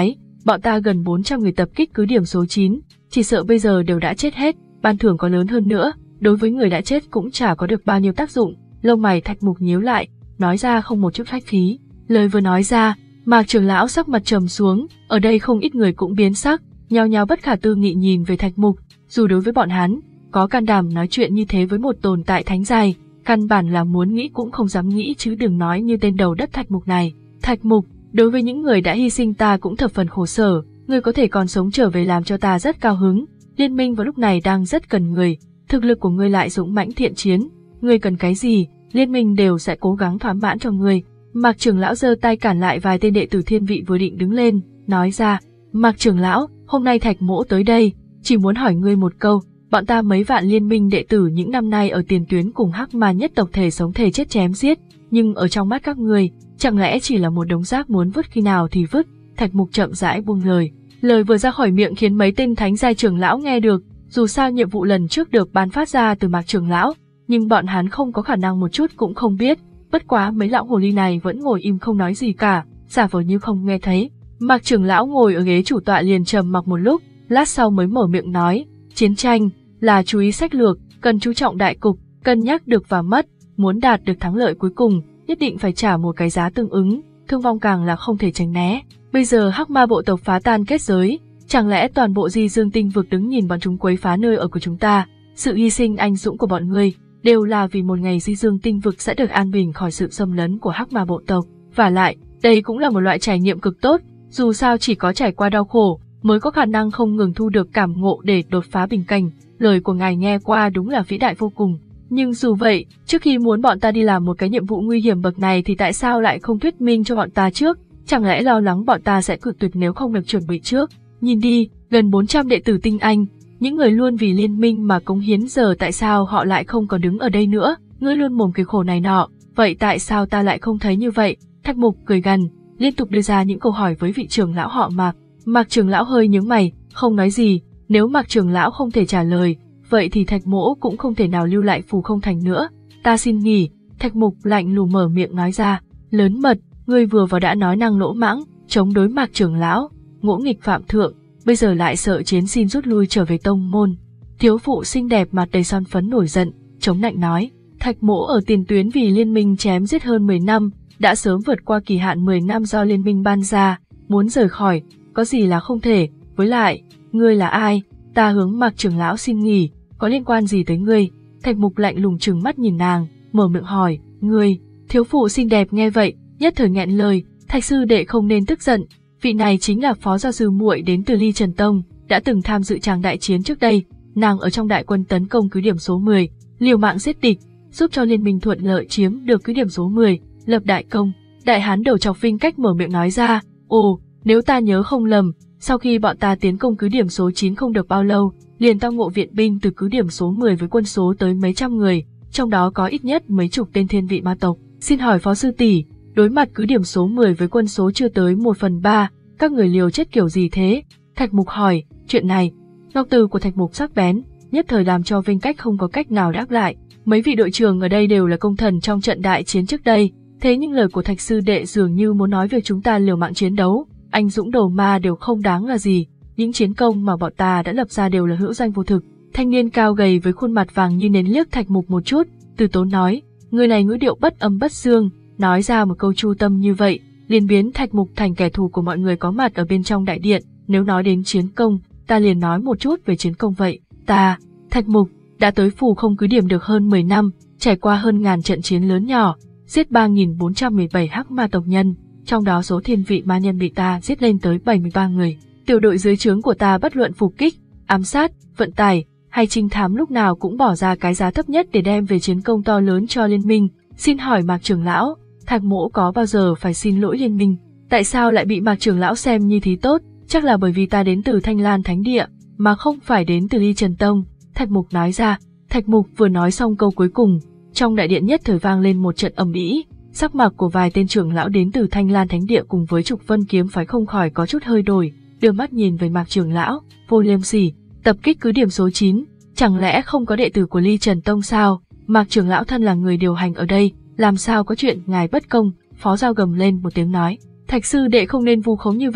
S1: bọn ta gần bốn trăm người tập kích cứ điểm số chín, chỉ sợ bây giờ đều đã chết hết, ban thưởng có lớn hơn nữa, đối với người đã chết cũng chả có được bao nhiêu tác dụng. Lông mày Thạch Mục nhíu lại, nói ra không một chút khách khí. Lời vừa nói ra, Mạc trưởng lão sắc mặt trầm xuống, ở đây không ít người cũng biến sắc, nhao nhao bất khả tư nghị nhìn về Thạch Mục. Dù đối với bọn hắn, có can đảm nói chuyện như thế với một tồn tại thánh giai, căn bản là muốn nghĩ cũng không dám nghĩ, chứ đừng nói như tên đầu đất Thạch Mục này. Thạch Mục, đối với những người đã hy sinh ta cũng thập phần khổ sở, ngươi có thể còn sống trở về làm cho ta rất cao hứng. Liên minh vào lúc này đang rất cần người, thực lực của ngươi lại dũng mãnh thiện chiến, ngươi cần cái gì, liên minh đều sẽ cố gắng thỏa mãn cho ngươi. Mạc trưởng lão giơ tay cản lại vài tên đệ tử thiên vị vừa định đứng lên, nói ra, Mạc trưởng lão, hôm nay Thạch mỗ tới đây, chỉ muốn hỏi ngươi một câu, bọn ta mấy vạn liên minh đệ tử những năm nay ở tiền tuyến cùng Hắc Ma nhất tộc thể sống thể chết chém giết, nhưng ở trong mắt các ngươi, chẳng lẽ chỉ là một đống rác muốn vứt khi nào thì vứt? Thạch Mục chậm rãi buông lời. Lời vừa ra khỏi miệng khiến mấy tên thánh giai trưởng lão nghe được, dù sao nhiệm vụ lần trước được ban phát ra từ Mạc trưởng lão, nhưng bọn hắn không có khả năng một chút cũng không biết, bất quá mấy lão hồ ly này vẫn ngồi im không nói gì cả, giả vờ như không nghe thấy. Mạc trưởng lão ngồi ở ghế chủ tọa liền trầm mặc một lúc, lát sau mới mở miệng nói, chiến tranh là chú ý sách lược, cần chú trọng đại cục, cân nhắc được và mất, muốn đạt được thắng lợi cuối cùng, nhất định phải trả một cái giá tương ứng, thương vong càng là không thể tránh né. Bây giờ Hắc Ma bộ tộc phá tan kết giới, chẳng lẽ toàn bộ Di Dương Tinh vực đứng nhìn bọn chúng quấy phá nơi ở của chúng ta? Sự hy sinh anh dũng của bọn ngươi đều là vì một ngày Di Dương Tinh vực sẽ được an bình khỏi sự xâm lấn của Hắc Ma bộ tộc. Và lại, đây cũng là một loại trải nghiệm cực tốt, dù sao chỉ có trải qua đau khổ mới có khả năng không ngừng thu được cảm ngộ để đột phá bình cảnh. Lời của ngài nghe qua đúng là vĩ đại vô cùng. Nhưng dù vậy, trước khi muốn bọn ta đi làm một cái nhiệm vụ nguy hiểm bậc này thì tại sao lại không thuyết minh cho bọn ta trước? Chẳng lẽ lo lắng bọn ta sẽ cự tuyệt nếu không được chuẩn bị trước? Nhìn đi, gần bốn trăm đệ tử tinh anh, những người luôn vì liên minh mà cống hiến, giờ tại sao họ lại không còn đứng ở đây nữa? Ngươi luôn mồm kêu khổ này nọ, vậy tại sao ta lại không thấy như vậy? Thạch Mục cười gằn, liên tục đưa ra những câu hỏi với vị trưởng lão họ Mạc. Mạc trưởng lão hơi nhướng mày, không nói gì. Nếu Mạc trưởng lão không thể trả lời, vậy thì Thạch mỗ cũng không thể nào lưu lại Phù Không Thành nữa. Ta xin nghỉ. Thạch Mục lạnh lùng mở miệng nói ra. Lớn mật, ngươi vừa vào đã nói năng lỗ mãng, chống đối Mạc trưởng lão, ngỗ nghịch phạm thượng, bây giờ lại sợ chiến xin rút lui trở về tông môn. Thiếu phụ xinh đẹp mặt đầy son phấn nổi giận, chống nạnh nói. Thạch mỗ ở tiền tuyến vì liên minh chém giết hơn mười năm, đã sớm vượt qua kỳ hạn mười năm do liên minh ban ra, muốn rời khỏi, có gì là không thể, với lại, ngươi là ai? Ta hướng Mạc trưởng lão xin nghỉ, có liên quan gì tới ngươi? Thạch Mục lạnh lùng trừng mắt nhìn nàng, mở miệng hỏi, ngươi? Thiếu phụ xinh đẹp nghe vậy, nhất thời nghẹn lời, Thạch sư đệ không nên tức giận, vị này chính là phó gia sư muội đến từ Ly Trần Tông, đã từng tham dự tràng đại chiến trước đây, nàng ở trong đại quân tấn công cứ điểm số mười, liều mạng giết địch, giúp cho liên minh thuận lợi chiếm được cứ điểm số mười, lập đại công. Đại hán đầu chọc Vinh Cách mở miệng nói ra, ồ, nếu ta nhớ không lầm, sau khi bọn ta tiến công cứ điểm số chín không được bao lâu, liền tao ngộ viện binh từ cứ điểm số mười với quân số tới mấy trăm người, trong đó có ít nhất mấy chục tên thiên vị ma tộc. Xin hỏi phó sư tỷ, đối mặt cứ điểm số mười với quân số chưa tới một phần ba, các người liều chết kiểu gì thế? Thạch Mục hỏi, chuyện này, ngọc từ của Thạch Mục sắc bén, nhất thời làm cho Vinh Cách không có cách nào đáp lại. Mấy vị đội trưởng ở đây đều là công thần trong trận đại chiến trước đây, thế nhưng lời của Thạch sư đệ dường như muốn nói về chúng ta liều mạng chiến đấu, anh dũng đầu ma đều không đáng là gì, những chiến công mà bọn ta đã lập ra đều là hữu danh vô thực. Thanh niên cao gầy với khuôn mặt vàng như nến liếc Thạch Mục một chút, từ tốn nói, người này ngữ điệu bất âm bất dương, nói ra một câu chu tâm như vậy, liền biến Thạch Mục thành kẻ thù của mọi người có mặt ở bên trong đại điện. Nếu nói đến chiến công, ta liền nói một chút về chiến công vậy. Ta, Thạch Mục, đã tới Phù Không cứ điểm được hơn mười năm, trải qua hơn ngàn trận chiến lớn nhỏ, giết ba nghìn bốn trăm mười bảy hắc ma tộc nhân, trong đó số thiên vị ma nhân bị ta giết lên tới bảy mươi ba người. Tiểu đội dưới trướng của ta bất luận phục kích, ám sát, vận tải hay trinh thám lúc nào cũng bỏ ra cái giá thấp nhất để đem về chiến công to lớn cho liên minh. Xin hỏi Mạc trưởng lão, Thạch mỗ có bao giờ phải xin lỗi liên minh? Tại sao lại bị Mạc trưởng lão xem như thí tốt? Chắc là bởi vì ta đến từ Thanh Lan Thánh Địa, mà không phải đến từ Ly Trần Tông. Thạch Mục nói ra. Thạch Mục vừa nói xong câu cuối cùng, trong đại điện nhất thời vang lên một trận ầm ĩ. Sắc mặt của vài tên trưởng lão đến từ Thanh Lan Thánh Địa cùng với Trục Vân kiếm phái không khỏi có chút hơi đổi, đưa mắt nhìn về Mạc trưởng lão, vô liêm sỉ, tập kích cứ điểm số chín, chẳng lẽ không có đệ tử của Ly Trần Tông sao? Mạc trưởng lão thân là người điều hành ở đây, làm sao có chuyện ngài bất công? Phó Giao gầm lên một tiếng nói, Thạch sư đệ không nên vu khống như vậy,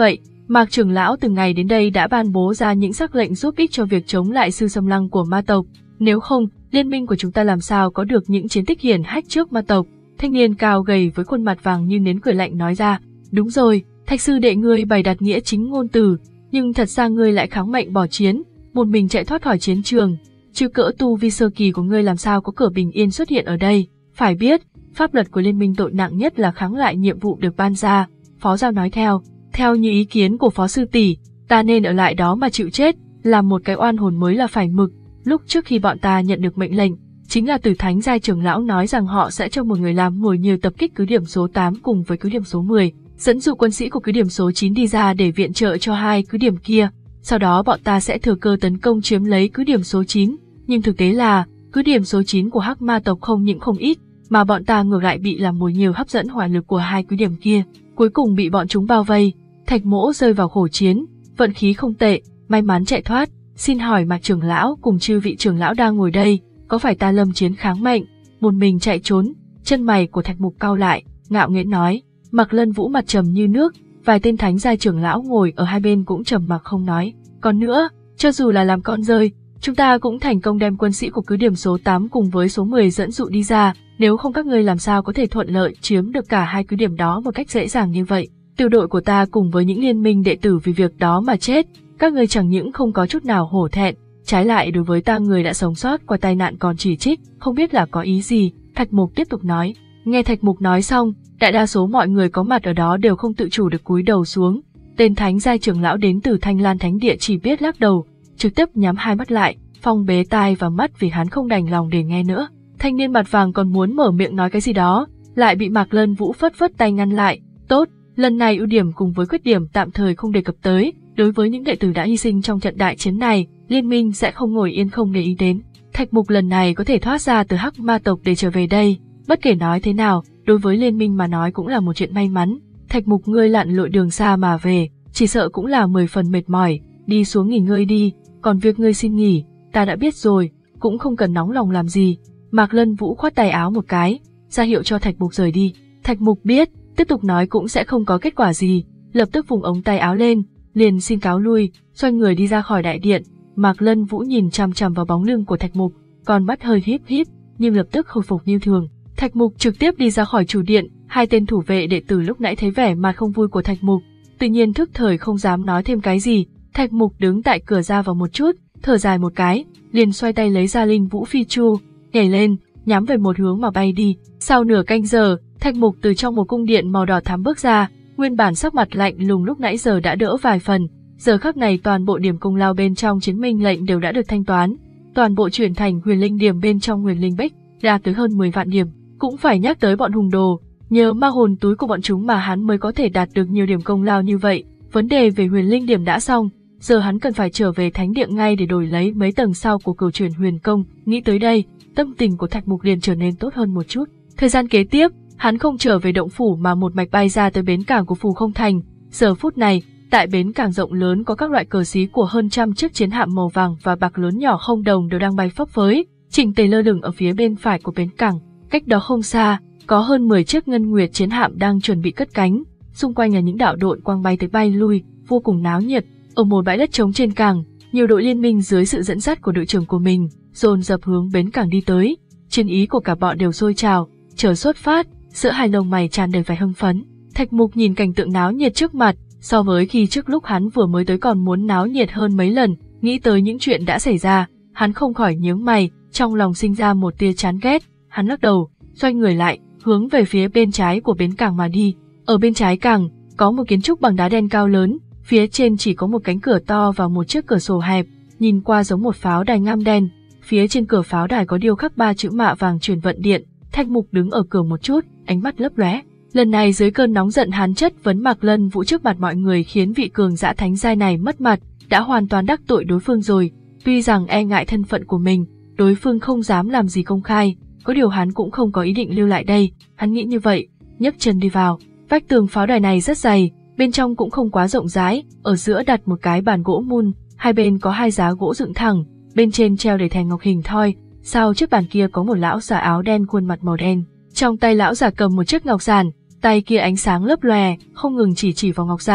S1: Mạc trưởng lão từng ngày đến đây đã ban bố ra những sắc lệnh giúp ích cho việc chống lại sự xâm lăng của ma tộc, nếu không, liên minh của chúng ta làm sao có được những chiến tích hiển hách trước ma tộc. Thanh niên cao gầy với khuôn mặt vàng như nến cười lạnh nói ra, đúng rồi, Thạch sư đệ ngươi bày đặt nghĩa chính ngôn từ, nhưng thật ra ngươi lại kháng mệnh bỏ chiến, một mình chạy thoát khỏi chiến trường, chứ cỡ tu vi sơ kỳ của ngươi làm sao có cửa bình yên xuất hiện ở đây. Phải biết, pháp luật của liên minh tội nặng nhất là kháng lại nhiệm vụ được ban ra. Phó Giao nói theo, theo như ý kiến của Phó sư tỷ, ta nên ở lại đó mà chịu chết, làm một cái oan hồn mới là phải mực. Lúc trước khi bọn ta nhận được mệnh lệnh, chính là Tử Thánh Giai trưởng lão nói rằng họ sẽ cho một người làm mồi nhờ tập kích cứ điểm số tám cùng với cứ điểm số mười, dẫn dụ quân sĩ của cứ điểm số chín đi ra để viện trợ cho hai cứ điểm kia. Sau đó bọn ta sẽ thừa cơ tấn công chiếm lấy cứ điểm số chín, nhưng thực tế là cứ điểm số chín của Hắc Ma tộc không những không ít, mà bọn ta ngược lại bị làm mồi nhờ hấp dẫn hỏa lực của hai cứ điểm kia, cuối cùng bị bọn chúng bao vây. Thạch Mỗ rơi vào khổ chiến, vận khí không tệ, may mắn chạy thoát. Xin hỏi Mạc trưởng lão cùng chư vị trưởng lão đang ngồi đây, có phải ta lâm chiến kháng mệnh, một mình chạy trốn? Chân mày của Thạch Mục cau lại, ngạo nghễ nói. Mạc Lân Vũ mặt trầm như nước, vài tên thánh giai trưởng lão ngồi ở hai bên cũng trầm mặc không nói. Còn nữa, cho dù là làm con rơi, chúng ta cũng thành công đem quân sĩ của cứ điểm số tám cùng với số mười dẫn dụ đi ra, nếu không các ngươi làm sao có thể thuận lợi chiếm được cả hai cứ điểm đó một cách dễ dàng như vậy. Tiểu đội của ta cùng với những liên minh đệ tử vì việc đó mà chết, các ngươi chẳng những không có chút nào hổ thẹn, trái lại đối với ta người đã sống sót qua tai nạn còn chỉ trích, không biết là có ý gì. Thạch Mục tiếp tục nói. Nghe Thạch Mục nói xong, đại đa số mọi người có mặt ở đó đều không tự chủ được cúi đầu xuống. Tên thánh giai trưởng lão đến từ Thanh Lan Thánh Địa chỉ biết lắc đầu, trực tiếp nhắm hai mắt lại, phong bế tai và mắt vì hắn không đành lòng để nghe nữa. Thanh niên mặt vàng còn muốn mở miệng nói cái gì đó, lại bị Mạc Lân Vũ phất phất tay ngăn lại. Tốt, lần này ưu điểm cùng với khuyết điểm tạm thời không đề cập tới, đối với những đệ tử đã hy sinh trong trận đại chiến này, liên minh sẽ không ngồi yên không để ý đến. Thạch Mục lần này có thể thoát ra từ Hắc Ma tộc để trở về đây, bất kể nói thế nào, đối với liên minh mà nói cũng là một chuyện may mắn. Thạch Mục ngươi lặn lội đường xa mà về, chỉ sợ cũng là mười phần mệt mỏi, đi xuống nghỉ ngơi đi, còn việc ngươi xin nghỉ, ta đã biết rồi, cũng không cần nóng lòng làm gì. Mạc Lân Vũ khoát tay áo một cái, ra hiệu cho Thạch Mục rời đi. Thạch Mục biết, tiếp tục nói cũng sẽ không có kết quả gì, lập tức vùng ống tay áo lên, liền xin cáo lui, xoay người đi ra khỏi đại điện. Mạc Lân Vũ nhìn chằm chằm vào bóng lưng của Thạch Mục, con mắt hơi híp híp, nhưng lập tức khôi phục như thường. Thạch Mục trực tiếp đi ra khỏi chủ điện, hai tên thủ vệ đệ tử lúc nãy thấy vẻ mặt không vui của Thạch Mục, tự nhiên thức thời không dám nói thêm cái gì. Thạch Mục đứng tại cửa ra vào một chút, thở dài một cái, liền xoay tay lấy ra Linh Vũ Phi Chu, nhảy lên, nhắm về một hướng mà bay đi. Sau nửa canh giờ, Thạch Mục từ trong một cung điện màu đỏ thắm bước ra, nguyên bản sắc mặt lạnh lùng lúc nãy giờ đã đỡ vài phần, giờ khắc này toàn bộ điểm công lao bên trong chiến minh lệnh đều đã được thanh toán, toàn bộ chuyển thành huyền linh điểm bên trong huyền linh bích, đạt tới hơn mười vạn điểm. Cũng phải nhắc tới bọn hùng đồ, nhờ ma hồn túi của bọn chúng mà hắn mới có thể đạt được nhiều điểm công lao như vậy. Vấn đề về huyền linh điểm đã xong, giờ hắn cần phải trở về thánh địa ngay để đổi lấy mấy tầng sau của cửu chuyển huyền công. Nghĩ tới đây, tâm tình của Thạch Mục liền trở nên tốt hơn một chút. Thời gian kế tiếp, hắn không trở về động phủ mà một mạch bay ra tới bến cảng của Phù Không Thành. Giờ phút này, tại bến cảng rộng lớn có các loại cờ xí của hơn trăm chiếc chiến hạm màu vàng và bạc lớn nhỏ không đồng đều đang bay phấp phới, chỉnh tề lơ lửng ở phía bên phải của bến cảng. Cách đó không xa, có hơn mười chiếc ngân nguyệt chiến hạm đang chuẩn bị cất cánh, xung quanh là những đạo đội quang bay tới bay lui, vô cùng náo nhiệt. Ở một bãi đất trống trên cảng, nhiều đội liên minh dưới sự dẫn dắt của đội trưởng của mình, dồn dập hướng bến cảng đi tới. Chiến ý của cả bọn đều sôi trào, chờ xuất phát, giữa hai lông mày tràn đầy vẻ hưng phấn. Thạch Mục nhìn cảnh tượng náo nhiệt trước mặt, so với khi trước lúc hắn vừa mới tới còn muốn náo nhiệt hơn mấy lần, nghĩ tới những chuyện đã xảy ra, hắn không khỏi nhướng mày, trong lòng sinh ra một tia chán ghét. Hắn lắc đầu, xoay người lại, hướng về phía bên trái của bến cảng mà đi. Ở bên trái cảng, có một kiến trúc bằng đá đen cao lớn, phía trên chỉ có một cánh cửa to và một chiếc cửa sổ hẹp, nhìn qua giống một pháo đài ngăm đen. Phía trên cửa pháo đài có điêu khắc ba chữ mạ vàng truyền vận điện. Thạch Mục đứng ở cửa một chút, ánh mắt lấp lóe. Lần này dưới cơn nóng giận hắn chất vấn Mạc Lân Vũ trước mặt mọi người khiến vị cường giả thánh giai này mất mặt, đã hoàn toàn đắc tội đối phương rồi. Tuy rằng e ngại thân phận của mình, đối phương không dám làm gì công khai, có điều hắn cũng không có ý định lưu lại đây. Hắn nghĩ như vậy, nhấc chân đi vào. Vách tường pháo đài này rất dày, bên trong cũng không quá rộng rãi, ở giữa đặt một cái bàn gỗ mun, hai bên có hai giá gỗ dựng thẳng, bên trên treo đầy thẻ ngọc hình thoi. Sau chiếc bàn kia có một lão già áo đen khuôn mặt màu đen, trong tay lão già cầm một chiếc ngọc giản, tay kia ánh sáng lấp lòe, không ngừng chỉ chỉ vào ngọc giản.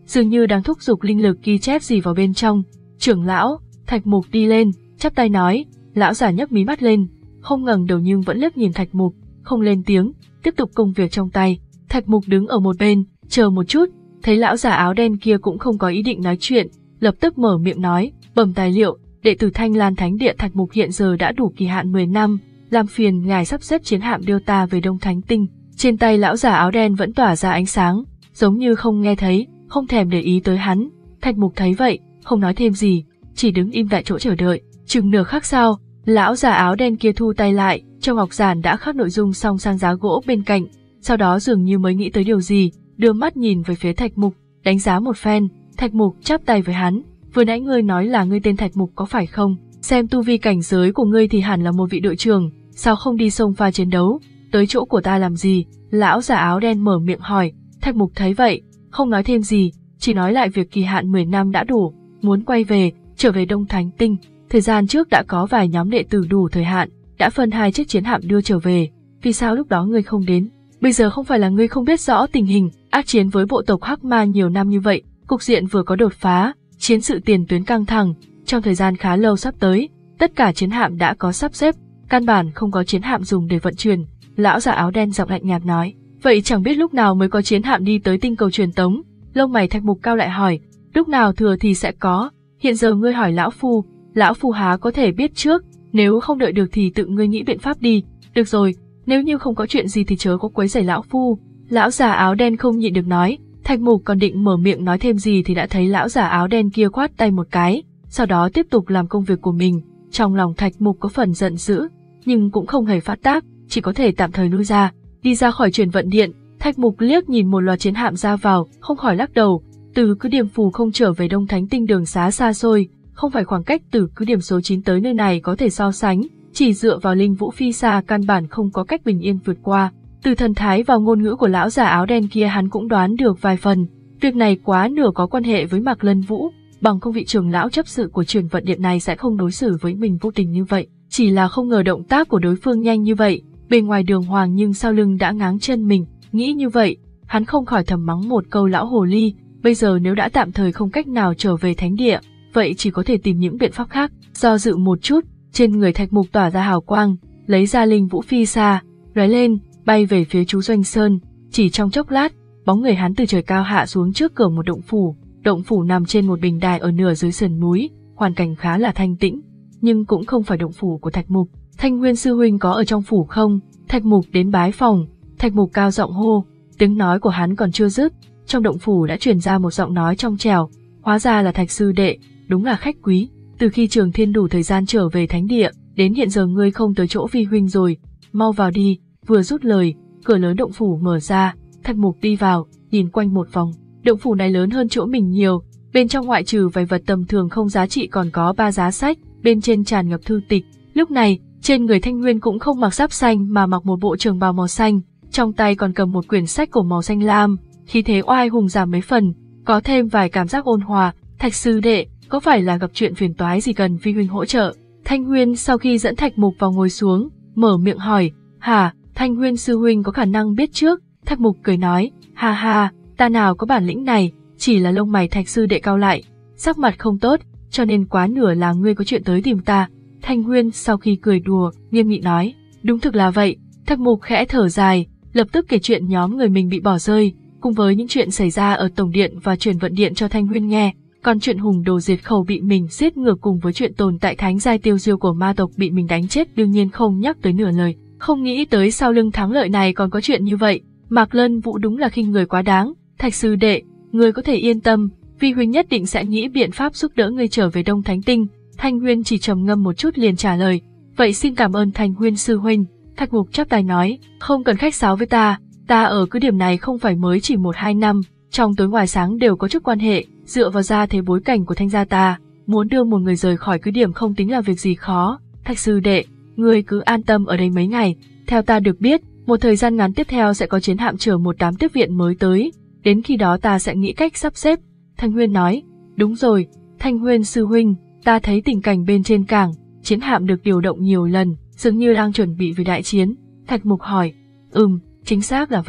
S1: dường như đang thúc giục linh lực ghi chép gì vào bên trong. Trưởng lão, Thạch Mục đi lên, chắp tay nói. Lão giả nhấc mí mắt lên, không ngẩng đầu nhưng vẫn liếc nhìn Thạch Mục, không lên tiếng, tiếp tục công việc trong tay. Thạch Mục đứng ở một bên, chờ một chút, thấy lão giả áo đen kia cũng không có ý định nói chuyện, lập tức mở miệng nói, bẩm tài liệu, đệ tử Thanh Lan Thánh Địa Thạch Mục hiện giờ đã đủ kỳ hạn mười năm, làm phiền ngài sắp xếp chiến hạm đưa ta về Đông Thánh Tinh. Trên tay lão giả áo đen vẫn tỏa ra ánh sáng, giống như không nghe thấy, không thèm để ý tới hắn. Thạch Mục thấy vậy, không nói thêm gì, chỉ đứng im tại chỗ chờ đợi. Chừng nửa khắc sau, lão giả áo đen kia thu tay lại, trong ngọc giản đã khắc nội dung xong sang giá gỗ bên cạnh, sau đó dường như mới nghĩ tới điều gì, đưa mắt nhìn về phía Thạch Mục, đánh giá một phen. Thạch Mục chắp tay với hắn, vừa nãy ngươi nói là ngươi tên Thạch Mục có phải không? Xem tu vi cảnh giới của ngươi thì hẳn là một vị đội trưởng, sao không đi xông pha chiến đấu, tới chỗ của ta làm gì? Lão giả áo đen mở miệng hỏi. Thạch Mục thấy vậy, không nói thêm gì, chỉ nói lại việc kỳ hạn mười năm đã đủ, muốn quay về, trở về Đông Thánh Tinh. Thời gian trước đã có vài nhóm đệ tử đủ thời hạn, đã phân hai chiếc chiến hạm đưa trở về, vì sao lúc đó ngươi không đến? Bây giờ không phải là ngươi không biết rõ tình hình, ác chiến với bộ tộc Hắc Ma nhiều năm như vậy, cục diện vừa có đột phá, chiến sự tiền tuyến căng thẳng, trong thời gian khá lâu sắp tới, tất cả chiến hạm đã có sắp xếp, căn bản không có chiến hạm dùng để vận chuyển. Lão giả áo đen giọng lạnh nhạt nói, vậy chẳng biết lúc nào mới có chiến hạm đi tới tinh cầu truyền tống? Lông mày Thạch Mục cao lại hỏi, lúc nào thừa thì sẽ có, hiện giờ ngươi hỏi lão phu, lão phu há có thể biết trước, nếu không đợi được thì tự ngươi nghĩ biện pháp đi. Được rồi, nếu như không có chuyện gì thì chớ có quấy rầy lão phu. Lão già áo đen không nhịn được nói. Thạch Mục còn định mở miệng nói thêm gì thì đã thấy lão già áo đen kia khoát tay một cái, sau đó tiếp tục làm công việc của mình. Trong lòng Thạch Mục có phần giận dữ, nhưng cũng không hề phát tác, chỉ có thể tạm thời lui ra. Đi ra khỏi truyền vận điện, Thạch Mục liếc nhìn một loạt chiến hạm ra vào, không khỏi lắc đầu. Từ cứ điểm phù không trở về Đông Thánh Tinh đường xá xa xôi, không phải khoảng cách từ cứ điểm số chín tới nơi này có thể so sánh, chỉ dựa vào linh vũ phi xa căn bản không có cách bình yên vượt qua. Từ thần thái và ngôn ngữ của lão già áo đen kia hắn cũng đoán được vài phần, việc này quá nửa có quan hệ với Mạc Lân Vũ, bằng không vị trưởng lão chấp sự của truyền vận điện này sẽ không đối xử với mình vô tình như vậy. Chỉ là không ngờ động tác của đối phương nhanh như vậy, bề ngoài đường hoàng nhưng sau lưng đã ngáng chân mình. Nghĩ như vậy, hắn không khỏi thầm mắng một câu lão hồ ly, bây giờ nếu đã tạm thời không cách nào trở về thánh địa, vậy chỉ có thể tìm những biện pháp khác. Do dự một chút, trên người Thạch Mục tỏa ra hào quang, lấy ra linh vũ phi xa, lóe lên, bay về phía chú Doanh Sơn. Chỉ trong chốc lát, bóng người hắn từ trời cao hạ xuống trước cửa một động phủ. Động phủ nằm trên một bình đài ở nửa dưới sườn núi, hoàn cảnh khá là thanh tĩnh, nhưng cũng không phải động phủ của Thạch Mục. Thanh Nguyên sư huynh có ở trong phủ không? Thạch Mục đến bái phòng. Thạch Mục cao giọng hô, tiếng nói của hắn còn chưa dứt, trong động phủ đã truyền ra một giọng nói trong trẻo, hóa ra là Thạch sư đệ, đúng là khách quý. Từ khi Trường Thiên đủ thời gian trở về thánh địa, đến hiện giờ ngươi không tới chỗ vi huynh rồi, mau vào đi. Vừa dứt lời, cửa lớn động phủ mở ra, Thạch Mục đi vào, nhìn quanh một vòng. Động phủ này lớn hơn chỗ mình nhiều, bên trong ngoại trừ vài vật tầm thường không giá trị còn có ba giá sách, bên trên tràn ngập thư tịch. Lúc này, trên người Thanh Nguyên cũng không mặc giáp xanh mà mặc một bộ trường bào màu xanh, trong tay còn cầm một quyển sách cổ màu xanh lam, khí thế oai hùng giảm mấy phần, có thêm vài cảm giác ôn hòa. Thạch sư đệ, có phải là gặp chuyện phiền toái gì cần vi huynh hỗ trợ? Thanh Nguyên sau khi dẫn Thạch Mục vào ngồi xuống, mở miệng hỏi. Hả? Thanh Nguyên sư huynh có khả năng biết trước. Thạch Mục cười nói, ha ha, ta nào có bản lĩnh này, chỉ là lông mày Thạch sư đệ cau lại, sắc mặt không tốt, cho nên quá nửa là ngươi có chuyện tới tìm ta. Thanh Nguyên sau khi cười đùa, nghiêm nghị nói, đúng thực là vậy. Thạch Mục khẽ thở dài, lập tức kể chuyện nhóm người mình bị bỏ rơi, cùng với những chuyện xảy ra ở Tổng Điện và Truyền Vận Điện cho Thanh Nguyên nghe. Còn chuyện hùng đồ diệt khẩu bị mình giết ngược cùng với chuyện tồn tại thánh giai tiêu diêu của ma tộc bị mình đánh chết đương nhiên không nhắc tới nửa lời. Không nghĩ tới sau lưng thắng lợi này còn có chuyện như vậy. Mạc Lân Vũ đúng là khinh người quá đáng. Thạch sư đệ, ngươi có thể yên tâm, vi huynh nhất định sẽ nghĩ biện pháp giúp đỡ ngươi trở về Đông Thánh Tinh. Thanh Nguyên chỉ trầm ngâm một chút liền trả lời, vậy xin cảm ơn Thanh Nguyên sư huynh. Thạch Mục chắp tay nói, không cần khách sáo với ta, ta ở cứ điểm này không phải mới chỉ một hai năm, trong tối ngoài sáng đều có chút quan hệ, dựa vào gia thế bối cảnh của Thanh gia ta, muốn đưa một người rời khỏi cứ điểm không tính là việc gì khó. Thạch sư đệ, ngươi cứ an tâm ở đây mấy ngày, theo ta được biết, một thời gian ngắn tiếp theo sẽ có chiến hạm chở một đám tiếp viện mới tới, đến khi đó ta sẽ nghĩ cách sắp xếp. Thanh Nguyên nói, đúng rồi, Thanh Nguyên sư huynh, ta thấy tình cảnh bên trên cảng, chiến hạm được điều động nhiều lần, dường như đang chuẩn bị về đại chiến. Thạch Mục hỏi, ừm, chính xác là vậy.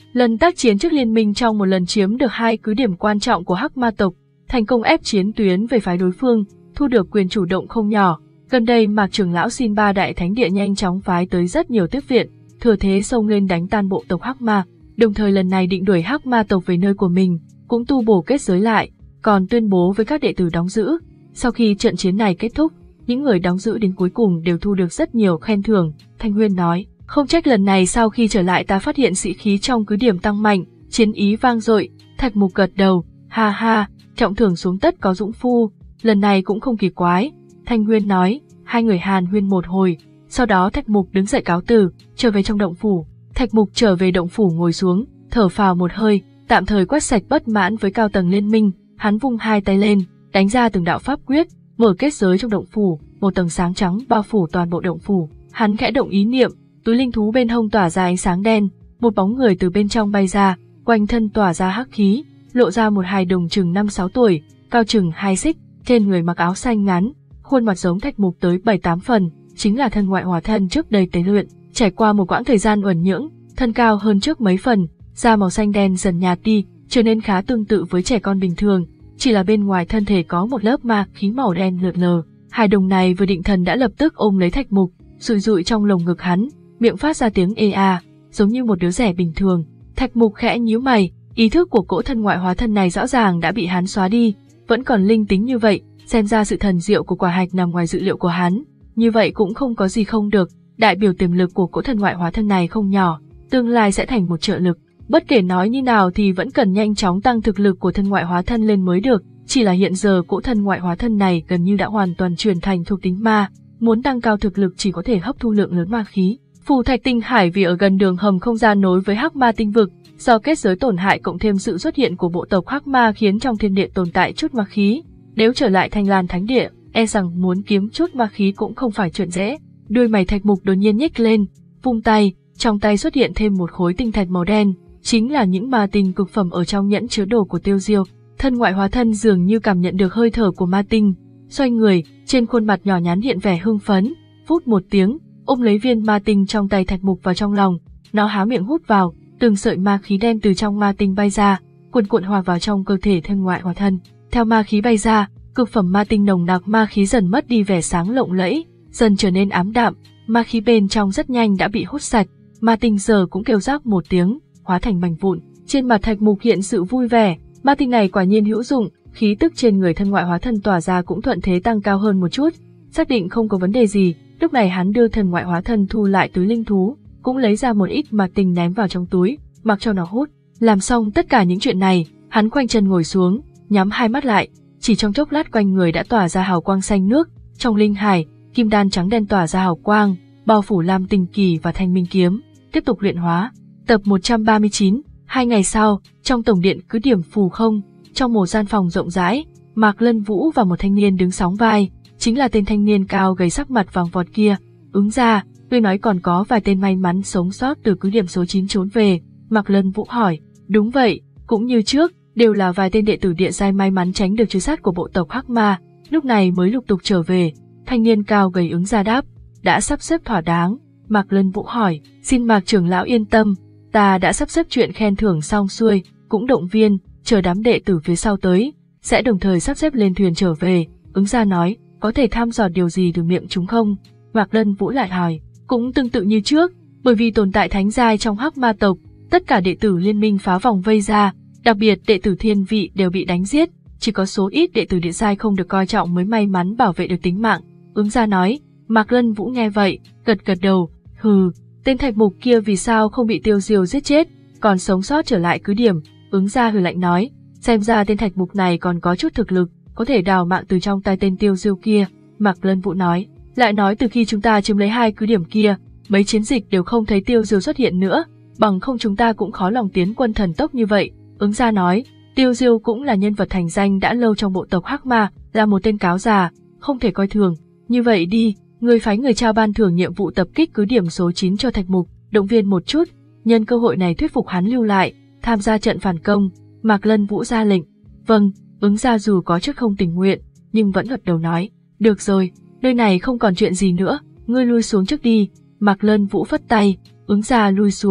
S1: Lần tác chiến trước liên minh trong một lần chiếm được hai cứ điểm quan trọng của Hắc Ma tộc, thành công ép chiến tuyến về phái đối phương, thu được quyền chủ động không nhỏ. Gần đây Mạc trưởng lão xin ba đại thánh địa nhanh chóng phái tới rất nhiều tiếp viện, thừa thế xông lên đánh tan bộ tộc Hắc Ma, đồng thời lần này định đuổi Hắc Ma tộc về nơi của mình, cũng tu bổ kết giới lại, còn tuyên bố với các đệ tử đóng giữ. Sau khi trận chiến này kết thúc, những người đóng giữ đến cuối cùng đều thu được rất nhiều khen thưởng. Thanh Nguyên nói, không trách lần này sau khi trở lại ta phát hiện sĩ khí trong cứ điểm tăng mạnh, chiến ý vang dội. Thạch Mục gật đầu, ha ha, trọng thưởng xuống tất có dũng phu, lần này cũng không kỳ quái. Thanh Nguyên nói, hai người hàn huyên một hồi, sau đó Thạch Mục đứng dậy cáo từ, trở về trong động phủ. Thạch Mục trở về động phủ ngồi xuống, thở phào một hơi, tạm thời quét sạch bất mãn với cao tầng liên minh, hắn vung hai tay lên, đánh ra từng đạo pháp quyết, mở kết giới trong động phủ, một tầng sáng trắng bao phủ toàn bộ động phủ. Hắn khẽ động ý niệm, túi linh thú bên hông tỏa ra ánh sáng đen, một bóng người từ bên trong bay ra, quanh thân tỏa ra hắc khí, lộ ra một hài đồng chừng năm sáu tuổi, cao chừng hai xích, trên người mặc áo xanh ngắn, khuôn mặt giống Thạch Mục tới bảy tám phần, chính là thân ngoại hỏa thân trước đây tế luyện. Trải qua một quãng thời gian uẩn nhưỡng, thân cao hơn trước mấy phần, da màu xanh đen dần nhạt đi, trở nên khá tương tự với trẻ con bình thường, chỉ là bên ngoài thân thể có một lớp ma khí màu đen lượn lờ. Hài đồng này vừa định thần đã lập tức ôm lấy Thạch Mục, dụi dụi trong lồng ngực hắn, miệng phát ra tiếng ê a, giống như một đứa trẻ bình thường. Thạch Mục khẽ nhíu mày, ý thức của cỗ thân ngoại hóa thân này rõ ràng đã bị hắn xóa đi, vẫn còn linh tính như vậy, xem ra sự thần diệu của quả hạch nằm ngoài dự liệu của hắn. Như vậy cũng không có gì không được, đại biểu tiềm lực của cỗ thân ngoại hóa thân này không nhỏ, tương lai sẽ thành một trợ lực. Bất kể nói như nào thì vẫn cần nhanh chóng tăng thực lực của thân ngoại hóa thân lên mới được, chỉ là hiện giờ cỗ thân ngoại hóa thân này gần như đã hoàn toàn chuyển thành thuộc tính ma, muốn tăng cao thực lực chỉ có thể hấp thu lượng lớn ma khí. Phù Thạch Tinh Hải vì ở gần đường hầm không gian nối với Hắc Ma tinh vực, do kết giới tổn hại cộng thêm sự xuất hiện của bộ tộc Hắc Ma khiến trong thiên địa tồn tại chút ma khí. Nếu trở lại Thanh Lan Thánh Địa, e rằng muốn kiếm chút ma khí cũng không phải chuyện dễ. Đuôi mày Thạch Mục đột nhiên nhếch lên, vung tay, trong tay xuất hiện thêm một khối tinh thạch màu đen, chính là những ma tinh cực phẩm ở trong nhẫn chứa đồ của Tiêu Diêu. Thân ngoại hóa thân dường như cảm nhận được hơi thở của ma tinh, xoay người, trên khuôn mặt nhỏ nhắn hiện vẻ hưng phấn, phút một tiếng, ôm lấy viên ma tinh trong tay Thạch Mục vào trong lòng, nó há miệng hút vào, từng sợi ma khí đen từ trong ma tinh bay ra, cuồn cuộn hòa vào trong cơ thể thân ngoại hóa thân. Theo ma khí bay ra, cực phẩm ma tinh nồng nặc ma khí dần mất đi vẻ sáng lộng lẫy, dần trở nên ám đạm, ma khí bên trong rất nhanh đã bị hút sạch, ma tinh giờ cũng kêu rác một tiếng, hóa thành mảnh vụn. Trên mặt Thạch Mục hiện sự vui vẻ, ma tinh này quả nhiên hữu dụng, khí tức trên người thân ngoại hóa thân tỏa ra cũng thuận thế tăng cao hơn một chút, xác định không có vấn đề gì, lúc này hắn đưa thân ngoại hóa thân thu lại túi linh thú, cũng lấy ra một ít ma tinh ném vào trong túi, mặc cho nó hút. Làm xong tất cả những chuyện này, hắn khoanh chân ngồi xuống, nhắm hai mắt lại, chỉ trong chốc lát quanh người đã tỏa ra hào quang xanh nước, trong linh hải, kim đan trắng đen tỏa ra hào quang, bao phủ Lam Tinh Kỳ và Thanh Minh Kiếm, tiếp tục luyện hóa. Tập một trăm ba mươi chín, hai ngày sau, trong tổng điện cứ điểm Phù Không, trong một gian phòng rộng rãi, Mạc Lân Vũ và một thanh niên đứng sóng vai, chính là tên thanh niên cao gầy sắc mặt vàng vọt kia. Ứng ra, tuy nói còn có vài tên may mắn sống sót từ cứ điểm số chín trốn về, Mạc Lân Vũ hỏi, đúng vậy, cũng như trước, đều là vài tên đệ tử địa giai may mắn tránh được truy sát của bộ tộc Hắc Ma, lúc này mới lục tục trở về. Thanh niên cao gầy ứng ra đáp, đã sắp xếp thỏa đáng. Mạc Lân Vũ hỏi, xin Mạc trưởng lão yên tâm, ta đã sắp xếp chuyện khen thưởng xong xuôi, cũng động viên, chờ đám đệ tử phía sau tới, sẽ đồng thời sắp xếp lên thuyền trở về. Ứng ra nói, có thể thăm dò điều gì từ miệng chúng không? Mạc Lân Vũ lại hỏi, cũng tương tự như trước, bởi vì tồn tại thánh giai trong Hắc Ma tộc, tất cả đệ tử liên minh phá vòng vây ra, đặc biệt đệ tử thiên vị đều bị đánh giết, chỉ có số ít đệ tử địa giai không được coi trọng mới may mắn bảo vệ được tính mạng. Ứng ra nói. Mạc Lân Vũ nghe vậy, gật gật đầu, hừ, tên Thạch Mục kia vì sao không bị Tiêu Diêu giết chết, còn sống sót trở lại cứ điểm. Ứng ra hừ lạnh nói, xem ra tên Thạch Mục này còn có chút thực lực, có thể đào mạng từ trong tay tên Tiêu Diêu kia. Mạc Lân Vũ nói, lại nói từ khi chúng ta chiếm lấy hai cứ điểm kia, mấy chiến dịch đều không thấy Tiêu Diêu xuất hiện nữa, bằng không chúng ta cũng khó lòng tiến quân thần tốc như vậy. Ứng ra nói, Tiêu Diêu cũng là nhân vật thành danh đã lâu trong bộ tộc Hắc Ma, là một tên cáo già, không thể coi thường. Như vậy đi, người phái người trao ban thưởng nhiệm vụ tập kích cứ điểm số chín cho Thạch Mục, động viên một chút, nhân cơ hội này thuyết phục hắn lưu lại, tham gia trận phản công. Mạc Lân Vũ ra lệnh. Vâng, ứng ra dù có chút không tình nguyện, nhưng vẫn gật đầu nói, được rồi, nơi này không còn chuyện gì nữa, ngươi lui xuống trước đi. Mạc Lân Vũ phất tay, ứng ra lui xuống,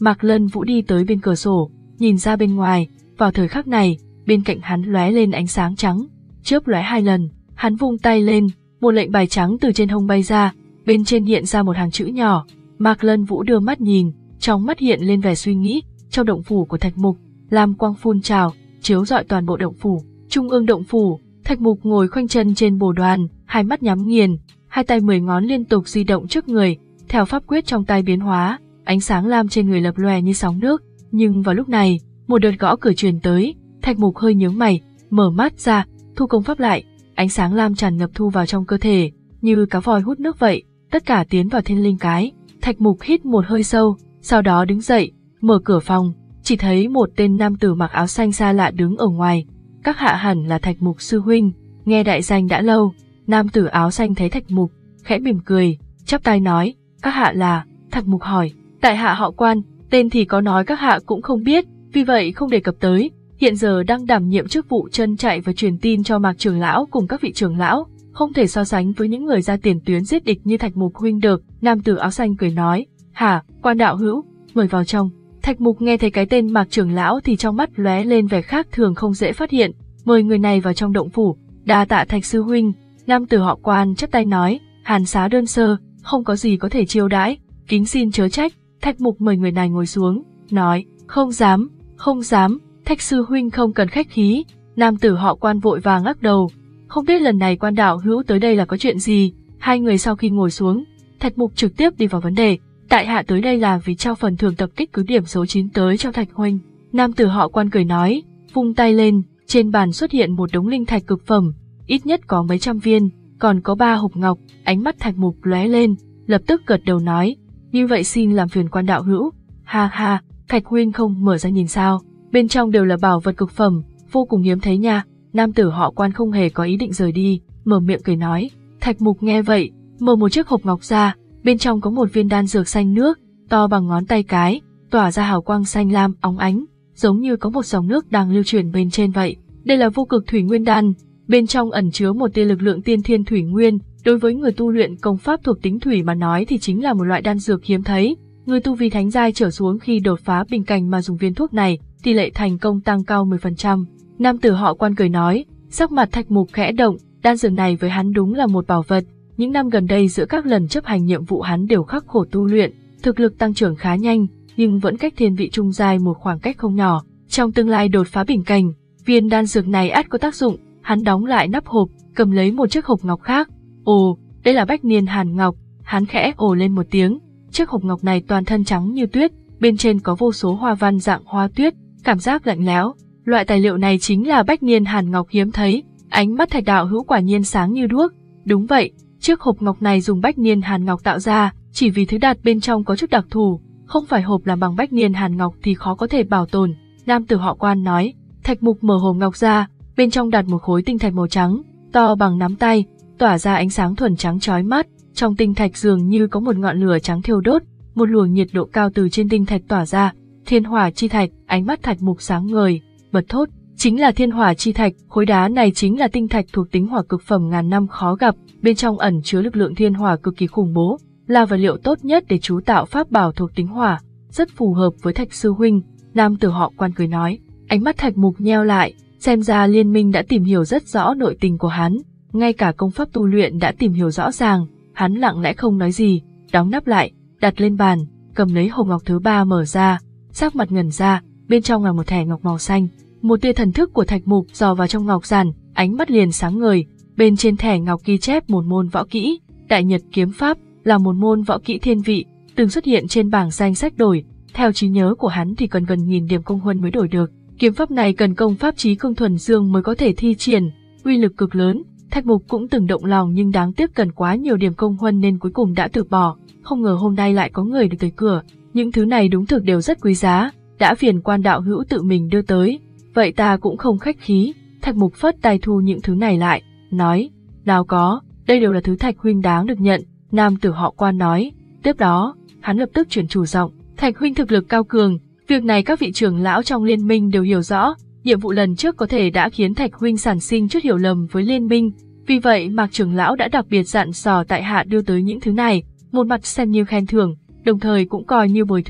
S1: Mạc Lân Vũ đi tới bên cửa sổ, nhìn ra bên ngoài. Vào thời khắc này, bên cạnh hắn lóe lên ánh sáng trắng, chớp lóe hai lần. Hắn vung tay lên, một lệnh bài trắng từ trên hông bay ra, bên trên hiện ra một hàng chữ nhỏ. Mạc Lân Vũ đưa mắt nhìn, trong mắt hiện lên vẻ suy nghĩ. Trong động phủ của Thạch Mục, lam quang phun trào, chiếu rọi toàn bộ động phủ. Trung ương động phủ, Thạch Mục ngồi khoanh chân trên bồ đoàn, hai mắt nhắm nghiền, hai tay mười ngón liên tục di động trước người, theo pháp quyết trong tay biến hóa, ánh sáng lam trên người lập lòe như sóng nước. Nhưng vào lúc này, một đợt gõ cửa truyền tới, Thạch Mục hơi nhướng mày, mở mắt ra, thu công pháp lại, ánh sáng lam tràn ngập thu vào trong cơ thể, như cá voi hút nước vậy, tất cả tiến vào thiên linh cái. Thạch Mục hít một hơi sâu, sau đó đứng dậy, mở cửa phòng, chỉ thấy một tên nam tử mặc áo xanh xa lạ đứng ở ngoài. Các hạ hẳn là Thạch Mục sư huynh, nghe đại danh đã lâu. Nam tử áo xanh thấy Thạch Mục, khẽ mỉm cười, chắp tay nói, các hạ là? Thạch Mục hỏi, tại hạ họ Quan, tên thì có nói các hạ cũng không biết, vì vậy không đề cập tới. Hiện giờ đang đảm nhiệm chức vụ chân chạy và truyền tin cho Mạc trưởng lão cùng các vị trưởng lão, không thể so sánh với những người ra tiền tuyến giết địch như Thạch Mục huynh được. Nam tử áo xanh cười nói, hả, Quan đạo hữu, mời vào trong. Thạch Mục nghe thấy cái tên Mạc trưởng lão thì trong mắt lóe lên vẻ khác thường không dễ phát hiện, mời người này vào trong động phủ. Đa tạ Thạch sư huynh. Nam tử họ Quan chắp tay nói, hàn xá đơn sơ, không có gì có thể chiêu đãi, kính xin chớ trách. Thạch Mục mời người này ngồi xuống, nói, không dám, không dám, Thạch sư huynh không cần khách khí. Nam tử họ Quan vội vàng lắc đầu, không biết lần này Quan đạo hữu tới đây là có chuyện gì. Hai người sau khi ngồi xuống, Thạch Mục trực tiếp đi vào vấn đề, tại hạ tới đây là vì trao phần thưởng tập kích cứ điểm số chín tới cho Thạch huynh. Nam tử họ Quan cười nói, vung tay lên, trên bàn xuất hiện một đống linh thạch cực phẩm, ít nhất có mấy trăm viên, còn có ba hộp ngọc. Ánh mắt Thạch Mục lóe lên, lập tức gật đầu nói, như vậy xin làm phiền Quan đạo hữu. Ha ha, Thạch huynh không mở ra nhìn sao? Bên trong đều là bảo vật cực phẩm, vô cùng hiếm thấy nha. Nam tử họ Quan không hề có ý định rời đi, mở miệng cười nói. Thạch Mục nghe vậy, mở một chiếc hộp ngọc ra, bên trong có một viên đan dược xanh nước, to bằng ngón tay cái, tỏa ra hào quang xanh lam óng ánh, giống như có một dòng nước đang lưu chuyển bên trên vậy. Đây là vô cực thủy nguyên đan, bên trong ẩn chứa một tia lực lượng tiên thiên thủy nguyên, đối với người tu luyện công pháp thuộc tính thủy mà nói thì chính là một loại đan dược hiếm thấy. Người tu vi thánh giai trở xuống khi đột phá bình cảnh mà dùng viên thuốc này, tỷ lệ thành công tăng cao mười phần trăm. Nam tử họ Quan cười nói, sắc mặt Thạch Mục khẽ động, đan dược này với hắn đúng là một bảo vật. Những năm gần đây giữa các lần chấp hành nhiệm vụ hắn đều khắc khổ tu luyện, thực lực tăng trưởng khá nhanh, nhưng vẫn cách thiên vị trung giai một khoảng cách không nhỏ. Trong tương lai đột phá bình cảnh, viên đan dược này ắt có tác dụng. Hắn đóng lại nắp hộp, cầm lấy một chiếc hộp ngọc khác. Ồ, đây là Bách Niên Hàn Ngọc. Hắn khẽ ồ lên một tiếng. Chiếc hộp ngọc này toàn thân trắng như tuyết, bên trên có vô số hoa văn dạng hoa tuyết, cảm giác lạnh lẽo. Loại tài liệu này chính là Bách Niên Hàn Ngọc hiếm thấy. Ánh mắt Thạch đạo hữu quả nhiên sáng như đuốc. Đúng vậy, chiếc hộp ngọc này dùng Bách Niên Hàn Ngọc tạo ra, chỉ vì thứ đặt bên trong có chút đặc thù, không phải hộp làm bằng Bách Niên Hàn Ngọc thì khó có thể bảo tồn. Nam tử họ Quan nói. Thạch Mục mở hộp ngọc ra, bên trong đặt một khối tinh thạch màu trắng, to bằng nắm tay, tỏa ra ánh sáng thuần trắng chói mắt. Trong tinh thạch dường như có một ngọn lửa trắng thiêu đốt, một luồng nhiệt độ cao từ trên tinh thạch tỏa ra. Thiên hỏa chi thạch. Ánh mắt Thạch Mục sáng ngời, bật thốt, chính là thiên hỏa chi thạch. Khối đá này chính là tinh thạch thuộc tính hỏa cực phẩm ngàn năm khó gặp, bên trong ẩn chứa lực lượng thiên hỏa cực kỳ khủng bố, là vật liệu tốt nhất để chú tạo pháp bảo thuộc tính hỏa, rất phù hợp với Thạch sư huynh. Nam tử họ Quan cười nói. Ánh mắt Thạch Mục nheo lại, xem ra liên minh đã tìm hiểu rất rõ nội tình của hắn, ngay cả công pháp tu luyện đã tìm hiểu rõ ràng. Hắn lặng lẽ không nói gì, đóng nắp lại, đặt lên bàn, cầm lấy hộp ngọc thứ ba mở ra, sắc mặt ngẩn ra, bên trong là một thẻ ngọc màu xanh. Một tia thần thức của Thạch Mục dò vào trong ngọc giản, ánh mắt liền sáng ngời. Bên trên thẻ ngọc ghi chép một môn võ kỹ, Đại Nhật kiếm pháp, là một môn võ kỹ thiên vị, từng xuất hiện trên bảng danh sách đổi. Theo trí nhớ của hắn thì cần gần nghìn điểm công huân mới đổi được. Kiếm pháp này cần công pháp trí cương thuần dương mới có thể thi triển, uy lực cực lớn. Thạch Mục cũng từng động lòng nhưng đáng tiếc cần quá nhiều điểm công huân nên cuối cùng đã từ bỏ. Không ngờ hôm nay lại có người được tới cửa, những thứ này đúng thực đều rất quý giá, đã phiền Quan đạo hữu tự mình đưa tới, vậy ta cũng không khách khí. Thạch Mục phất tay thu những thứ này lại, nói, nào có, đây đều là thứ Thạch huynh đáng được nhận. Nam tử họ Quan nói. Tiếp đó, hắn lập tức chuyển chủ giọng, Thạch huynh thực lực cao cường, việc này các vị trưởng lão trong liên minh đều hiểu rõ. Nhiệm vụ lần trước có thể đã khiến Thạch huynh sản sinh chút hiểu lầm với liên minh, vì vậy Mạc trưởng lão đã đặc biệt dặn dò tại hạ đưa tới những thứ này, một mặt xem như khen thưởng, đồng thời cũng coi như bồi thường.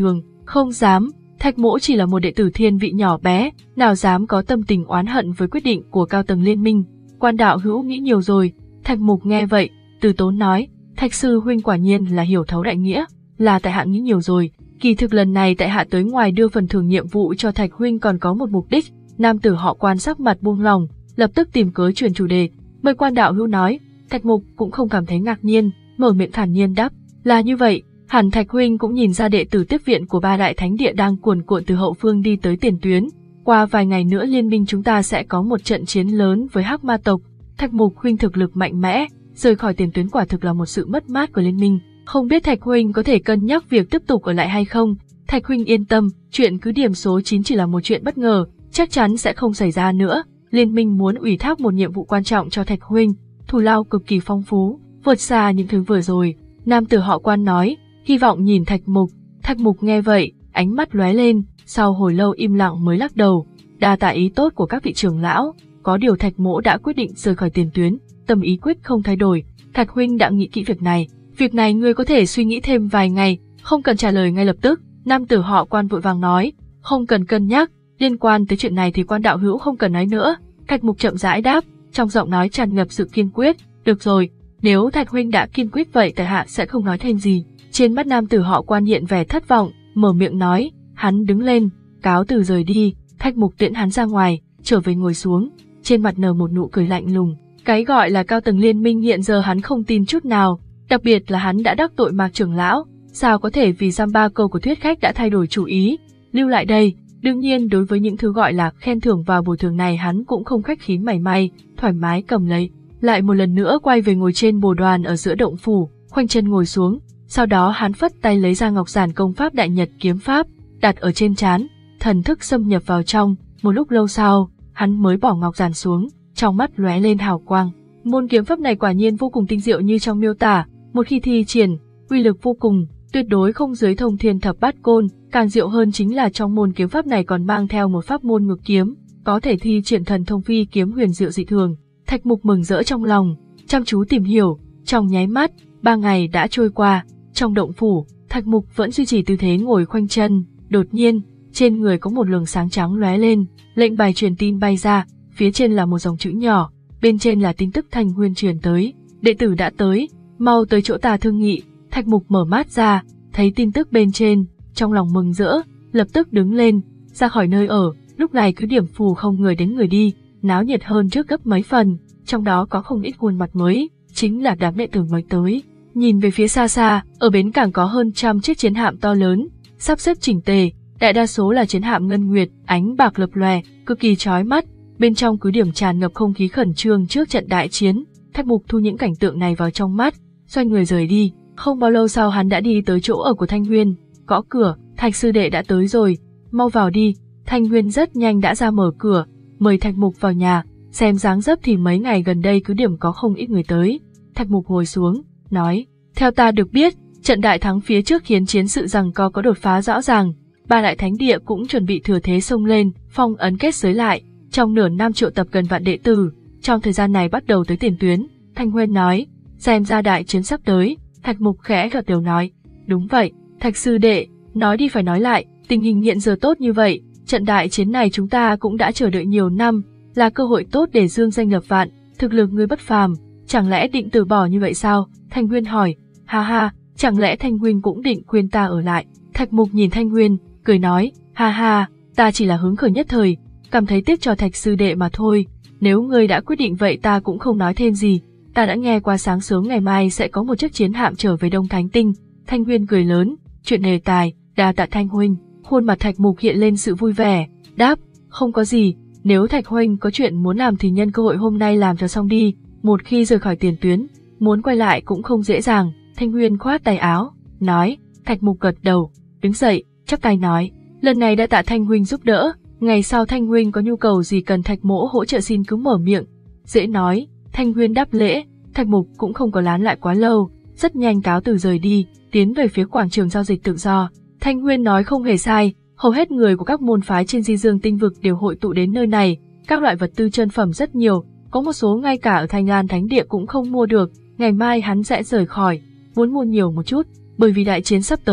S1: Không dám, Thạch Mỗ chỉ là một đệ tử thiên vị nhỏ bé, nào dám có tâm tình oán hận với quyết định của cao tầng liên minh. Quan đạo hữu nghĩ nhiều rồi. Thạch Mục nghe vậy, từ tốn nói, Thạch sư huynh quả nhiên là hiểu thấu đại nghĩa, là tại hạ nghĩ nhiều rồi. Kỳ thực lần này tại hạ tới ngoài đưa phần thưởng nhiệm vụ cho Thạch huynh còn có một mục đích. Nam tử họ Quan sắc mặt buông lòng, lập tức tìm cớ chuyển chủ đề. Mời quan đạo hữu nói. Thạch Mục cũng không cảm thấy ngạc nhiên, mở miệng thản nhiên đáp, là như vậy. Hẳn Thạch huynh cũng nhìn ra đệ tử tiếp viện của ba đại thánh địa đang cuồn cuộn từ hậu phương đi tới tiền tuyến. Qua vài ngày nữa liên minh chúng ta sẽ có một trận chiến lớn với Hắc Ma tộc. Thạch Mục huynh thực lực mạnh mẽ, rời khỏi tiền tuyến quả thực là một sự mất mát của liên minh. Không biết Thạch huynh có thể cân nhắc việc tiếp tục ở lại hay không? Thạch huynh yên tâm, chuyện cứ điểm số chín chỉ là một chuyện bất ngờ, chắc chắn sẽ không xảy ra nữa. Liên minh muốn ủy thác một nhiệm vụ quan trọng cho Thạch huynh, thù lao cực kỳ phong phú, vượt xa những thứ vừa rồi. Nam tử họ Quan nói, hy vọng nhìn Thạch Mục. Thạch Mục nghe vậy, ánh mắt lóe lên, sau hồi lâu im lặng mới lắc đầu. Đa tạ ý tốt của các vị trưởng lão, có điều Thạch Mỗ đã quyết định rời khỏi tiền tuyến, tâm ý quyết không thay đổi. Thạch huynh đã nghĩ kỹ việc này, việc này ngươi có thể suy nghĩ thêm vài ngày, không cần trả lời ngay lập tức. Nam tử họ Quan vội vàng nói, không cần cân nhắc, liên quan tới chuyện này thì quan đạo hữu không cần nói nữa. Thạch Mục chậm rãi đáp, trong giọng nói tràn ngập sự kiên quyết. Được rồi, nếu Thạch huynh đã kiên quyết vậy tại hạ sẽ không nói thêm gì. Trên mắt nam tử họ Quan hiện vẻ thất vọng, mở miệng nói, hắn đứng lên, cáo từ rời đi. Thạch Mục tiễn hắn ra ngoài, trở về ngồi xuống, trên mặt nở một nụ cười lạnh lùng. Cái gọi là cao tầng liên minh hiện giờ hắn không tin chút nào, đặc biệt là hắn đã đắc tội Mạc trưởng lão, sao có thể vì giam ba câu của thuyết khách đã thay đổi chủ ý, lưu lại đây. Đương nhiên đối với những thứ gọi là khen thưởng và bồi thường này hắn cũng không khách khí mảy may, thoải mái cầm lấy, lại một lần nữa quay về ngồi trên bồ đoàn ở giữa động phủ, khoanh chân ngồi xuống, sau đó hắn phất tay lấy ra ngọc giản công pháp Đại Nhật kiếm pháp, đặt ở trên trán, thần thức xâm nhập vào trong, một lúc lâu sau, hắn mới bỏ ngọc giản xuống, trong mắt lóe lên hào quang. Môn kiếm pháp này quả nhiên vô cùng tinh diệu như trong miêu tả, một khi thi triển, uy lực vô cùng, tuyệt đối không dưới Thông Thiên Thập Bát Côn, càng diệu hơn chính là trong môn kiếm pháp này còn mang theo một pháp môn ngự kiếm, có thể thi triển thần thông phi kiếm huyền diệu dị thường. Thạch Mục mừng rỡ trong lòng, chăm chú tìm hiểu, trong nháy mắt, ba ngày đã trôi qua, trong động phủ, Thạch Mục vẫn duy trì tư thế ngồi khoanh chân, đột nhiên, trên người có một luồng sáng trắng lóe lên, lệnh bài truyền tin bay ra, phía trên là một dòng chữ nhỏ, bên trên là tin tức Thanh Nguyên truyền tới, đệ tử đã tới, mau tới chỗ ta thương nghị. Thạch Mục mở mắt ra, thấy tin tức bên trên, trong lòng mừng rỡ, lập tức đứng lên, ra khỏi nơi ở. Lúc này cứ điểm phù không người đến người đi, náo nhiệt hơn trước gấp mấy phần, trong đó có không ít khuôn mặt mới, chính là đám đệ tử mới tới. Nhìn về phía xa xa, ở bến cảng có hơn trăm chiếc chiến hạm to lớn, sắp xếp chỉnh tề, đại đa số là chiến hạm ngân nguyệt, ánh bạc lập lòe, cực kỳ chói mắt. Bên trong cứ điểm tràn ngập không khí khẩn trương trước trận đại chiến. Thạch Mục thu những cảnh tượng này vào trong mắt, xoay người rời đi. Không bao lâu sau hắn đã đi tới chỗ ở của Thanh Nguyên, gõ cửa, Thạch sư đệ đã tới rồi, mau vào đi. Thanh Nguyên rất nhanh đã ra mở cửa, mời Thạch Mục vào nhà, xem dáng dấp thì mấy ngày gần đây cứ điểm có không ít người tới. Thạch Mục ngồi xuống, nói, theo ta được biết, trận đại thắng phía trước khiến chiến sự giằng co có đột phá rõ ràng, ba đại thánh địa cũng chuẩn bị thừa thế xông lên, phong ấn kết giới lại, trong nửa năm triệu tập gần vạn đệ tử, trong thời gian này bắt đầu tới tiền tuyến. Thanh Nguyên nói, xem ra đại chiến sắp tới. Thạch Mục khẽ gật đầu nói, đúng vậy, Thạch sư đệ, nói đi phải nói lại, tình hình hiện giờ tốt như vậy, trận đại chiến này chúng ta cũng đã chờ đợi nhiều năm, là cơ hội tốt để dương danh lập vạn, thực lực ngươi bất phàm, chẳng lẽ định từ bỏ như vậy sao? Thanh Nguyên hỏi, ha ha, chẳng lẽ Thanh Nguyên cũng định khuyên ta ở lại? Thạch Mục nhìn Thanh Nguyên, cười nói, ha ha, ta chỉ là hứng khởi nhất thời, cảm thấy tiếc cho Thạch sư đệ mà thôi, nếu ngươi đã quyết định vậy ta cũng không nói thêm gì. Ta đã nghe qua sáng sớm ngày mai sẽ có một chiếc chiến hạm trở về Đông Thánh Tinh. Thanh Nguyên cười lớn, chuyện đề tài, đa tạ Thanh huynh. Khuôn mặt Thạch Mục hiện lên sự vui vẻ, đáp, không có gì, nếu Thạch huynh có chuyện muốn làm thì nhân cơ hội hôm nay làm cho xong đi, một khi rời khỏi tiền tuyến, muốn quay lại cũng không dễ dàng. Thanh Nguyên khoát tay áo, nói, Thạch Mục gật đầu, đứng dậy, chắp tay nói, lần này đã tạ Thanh huynh giúp đỡ, ngày sau Thanh huynh có nhu cầu gì cần Thạch mỗ hỗ trợ xin cứ mở miệng. Dễ nói. Thanh Nguyên đáp lễ, Thạch Mục cũng không có lán lại quá lâu, rất nhanh cáo từ rời đi, tiến về phía quảng trường giao dịch tự do. Thanh Nguyên nói không hề sai, hầu hết người của các môn phái trên Di Dương Tinh vực đều hội tụ đến nơi này, các loại vật tư chân phẩm rất nhiều, có một số ngay cả ở Thanh An Thánh Địa cũng không mua được, ngày mai hắn sẽ rời khỏi, muốn mua nhiều một chút, bởi vì đại chiến sắp tới,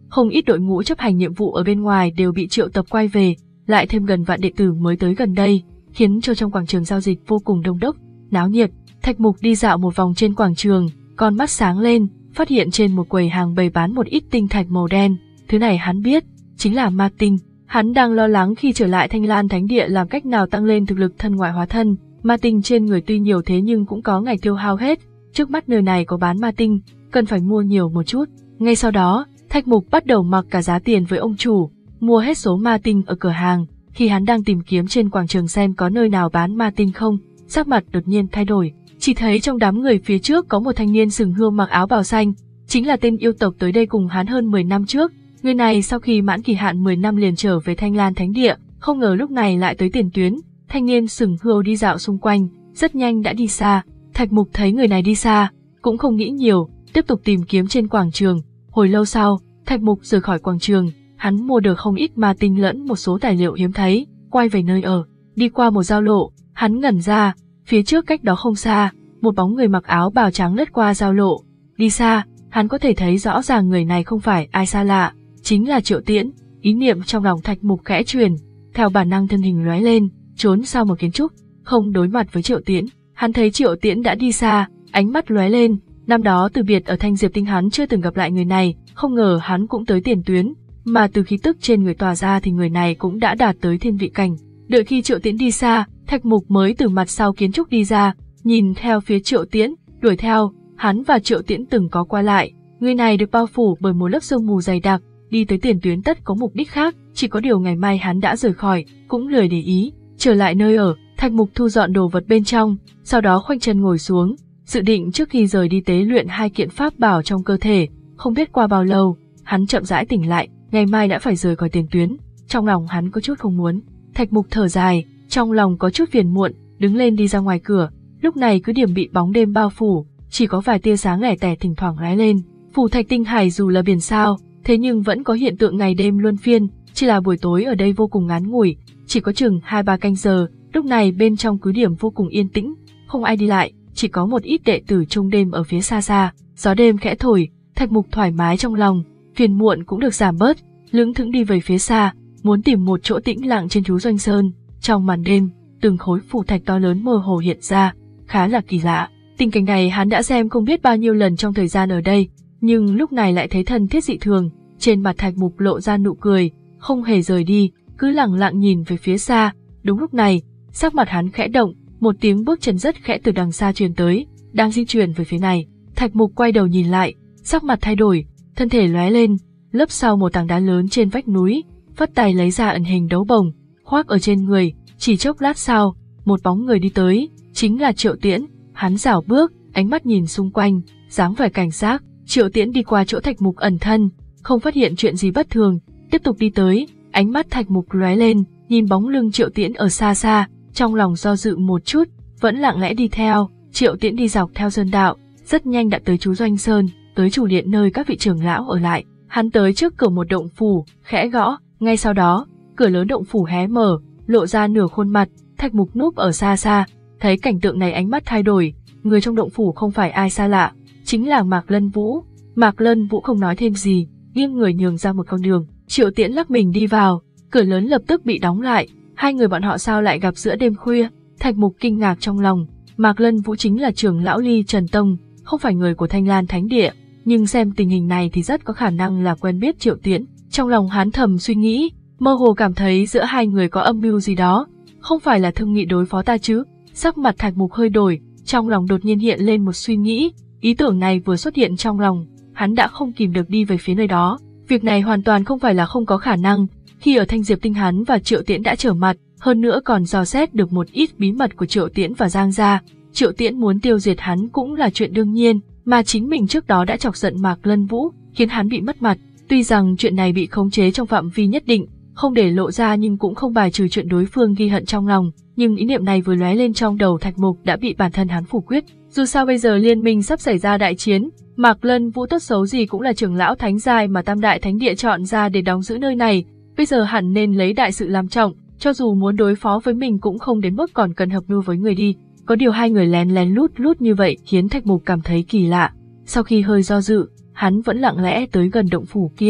S1: không ít đội ngũ chấp hành nhiệm vụ ở bên ngoài đều bị triệu tập quay về, lại thêm gần vạn đệ tử mới tới gần đây, khiến cho trong quảng trường giao dịch vô cùng đông đúc, náo nhiệt. Thạch Mục đi dạo một vòng trên quảng trường, con mắt sáng lên, phát hiện trên một quầy hàng bày bán một ít tinh thạch màu đen, thứ này hắn biết, chính là ma tinh. Hắn đang lo lắng khi trở lại Thanh Lan Thánh Địa làm cách nào tăng lên thực lực thân ngoại hóa thân, ma tinh trên người tuy nhiều thế nhưng cũng có ngày tiêu hao hết, trước mắt nơi này có bán ma tinh, cần phải mua nhiều một chút. Ngay sau đó, Thạch Mục bắt đầu mặc cả giá tiền với ông chủ, mua hết số ma tinh ở cửa hàng. Khi hắn đang tìm kiếm trên quảng trường xem có nơi nào bán ma tinh không, sắc mặt đột nhiên thay đổi, chỉ thấy trong đám người phía trước có một thanh niên sừng hươu mặc áo bào xanh, chính là tên yêu tộc tới đây cùng hắn hơn mười năm trước. Người này sau khi mãn kỳ hạn mười năm liền trở về Thanh Lan Thánh Địa, không ngờ lúc này lại tới tiền tuyến. Thanh niên sừng hươu đi dạo xung quanh, rất nhanh đã đi xa. Thạch Mục thấy người này đi xa, cũng không nghĩ nhiều, tiếp tục tìm kiếm trên quảng trường. Hồi lâu sau, Thạch Mục rời khỏi quảng trường, hắn mua được không ít ma tinh lẫn một số tài liệu hiếm thấy, quay về nơi ở. Đi qua một giao lộ, hắn ngẩn ra, phía trước cách đó không xa, một bóng người mặc áo bào trắng lướt qua giao lộ. Đi xa, hắn có thể thấy rõ ràng người này không phải ai xa lạ, chính là Triệu Tiễn. Ý niệm trong lòng Thạch Mục khẽ truyền, theo bản năng thân hình lóe lên, trốn sau một kiến trúc, không đối mặt với Triệu Tiễn. Hắn thấy Triệu Tiễn đã đi xa, ánh mắt lóe lên, năm đó từ biệt ở Thanh Diệp Tinh hắn chưa từng gặp lại người này, không ngờ hắn cũng tới tiền tuyến, mà từ khí tức trên người tỏa ra thì người này cũng đã đạt tới thiên vị cảnh. Đợi khi Triệu Tiễn đi xa, Thạch Mục mới từ mặt sau kiến trúc đi ra, nhìn theo phía Triệu Tiễn, đuổi theo. Hắn và Triệu Tiễn từng có qua lại, người này được bao phủ bởi một lớp sương mù dày đặc, đi tới tiền tuyến tất có mục đích khác, chỉ có điều ngày mai hắn đã rời khỏi, cũng lười để ý. Trở lại nơi ở, Thạch Mục thu dọn đồ vật bên trong, sau đó khoanh chân ngồi xuống, dự định trước khi rời đi tế luyện hai kiện pháp bảo trong cơ thể. Không biết qua bao lâu, hắn chậm rãi tỉnh lại, ngày mai đã phải rời khỏi tiền tuyến, trong lòng hắn có chút không muốn. Thạch Mục thở dài, trong lòng có chút phiền muộn, đứng lên đi ra ngoài cửa. Lúc này cứ điểm bị bóng đêm bao phủ, chỉ có vài tia sáng lẻ tẻ thỉnh thoảng lóe lên. Phủ Thạch Tinh Hải dù là biển sao, thế nhưng vẫn có hiện tượng ngày đêm luân phiên, chỉ là buổi tối ở đây vô cùng ngắn ngủi, chỉ có chừng hai ba canh giờ. Lúc này bên trong cứ điểm vô cùng yên tĩnh, không ai đi lại, chỉ có một ít đệ tử trong đêm ở phía xa xa. Gió đêm khẽ thổi, Thạch Mục thoải mái trong lòng, phiền muộn cũng được giảm bớt, lững thững đi về phía xa, muốn tìm một chỗ tĩnh lặng trên Chú Doanh Sơn. Trong màn đêm, từng khối phù thạch to lớn mơ hồ hiện ra, khá là kỳ lạ. Tình cảnh này hắn đã xem không biết bao nhiêu lần trong thời gian ở đây, nhưng lúc này lại thấy thân thiết dị thường. Trên mặt Thạch Mục lộ ra nụ cười, không hề rời đi, cứ lặng lặng nhìn về phía xa. Đúng lúc này, sắc mặt hắn khẽ động, một tiếng bước chân rất khẽ từ đằng xa truyền tới, đang di chuyển về phía này. Thạch Mục quay đầu nhìn lại, sắc mặt thay đổi, thân thể lóe lên, lấp sau một tảng đá lớn trên vách núi, phất tay lấy ra ẩn hình đấu bồng, khoác ở trên người. Chỉ chốc lát sau, một bóng người đi tới, chính là Triệu Tiễn. Hắn rảo bước, ánh mắt nhìn xung quanh, dáng vẻ cảnh giác. Triệu Tiễn đi qua chỗ Thạch Mục ẩn thân, không phát hiện chuyện gì bất thường, tiếp tục đi tới. Ánh mắt Thạch Mục lóe lên, nhìn bóng lưng Triệu Tiễn ở xa xa, trong lòng do dự một chút, vẫn lặng lẽ đi theo. Triệu Tiễn đi dọc theo sơn đạo, rất nhanh đã tới Chú Doanh Sơn, tới chủ điện nơi các vị trưởng lão ở lại. Hắn tới trước cửa một động phủ, khẽ gõ, ngay sau đó, cửa lớn động phủ hé mở, lộ ra nửa khuôn mặt. Thạch Mục núp ở xa xa, thấy cảnh tượng này ánh mắt thay đổi, người trong động phủ không phải ai xa lạ, chính là Mạc Lân Vũ. Mạc Lân Vũ không nói thêm gì, nghiêng người nhường ra một con đường. Triệu Tiễn lắc mình đi vào, cửa lớn lập tức bị đóng lại. Hai người bọn họ sao lại gặp giữa đêm khuya? Thạch Mục kinh ngạc trong lòng. Mạc Lân Vũ chính là trưởng lão Ly Trần Tông, không phải người của Thanh Lan Thánh Địa, nhưng xem tình hình này thì rất có khả năng là quen biết Triệu Tiễn. Trong lòng hắn thầm suy nghĩ, mơ hồ cảm thấy giữa hai người có âm mưu gì đó, không phải là thương nghị đối phó ta chứ? Sắc mặt Thạch Mục hơi đổi, trong lòng đột nhiên hiện lên một suy nghĩ. Ý tưởng này vừa xuất hiện trong lòng, hắn đã không kìm được đi về phía nơi đó. Việc này hoàn toàn không phải là không có khả năng. Khi ở Thanh Diệp Tinh hắn và Triệu Tiễn đã trở mặt, hơn nữa còn dò xét được một ít bí mật của Triệu Tiễn và Giang gia. Triệu Tiễn muốn tiêu diệt hắn cũng là chuyện đương nhiên, mà chính mình trước đó đã chọc giận Mạc Lân Vũ, khiến hắn bị mất mặt. Tuy rằng chuyện này bị khống chế trong phạm vi nhất định, không để lộ ra, nhưng cũng không bài trừ chuyện đối phương ghi hận trong lòng. Nhưng ý niệm này vừa lóe lên trong đầu Thạch Mục đã bị bản thân hắn phủ quyết. Dù sao bây giờ liên minh sắp xảy ra đại chiến, Mạc Lân Vũ tốt xấu gì cũng là trưởng lão thánh giai mà Tam Đại Thánh Địa chọn ra để đóng giữ nơi này, bây giờ hẳn nên lấy đại sự làm trọng, cho dù muốn đối phó với mình cũng không đến mức còn cần hợp mưu với người đi. Có điều hai người lén lén lút lút như vậy khiến Thạch Mục cảm thấy kỳ lạ. Sau khi hơi do dự, hắn vẫn lặng lẽ tới gần động phủ kia.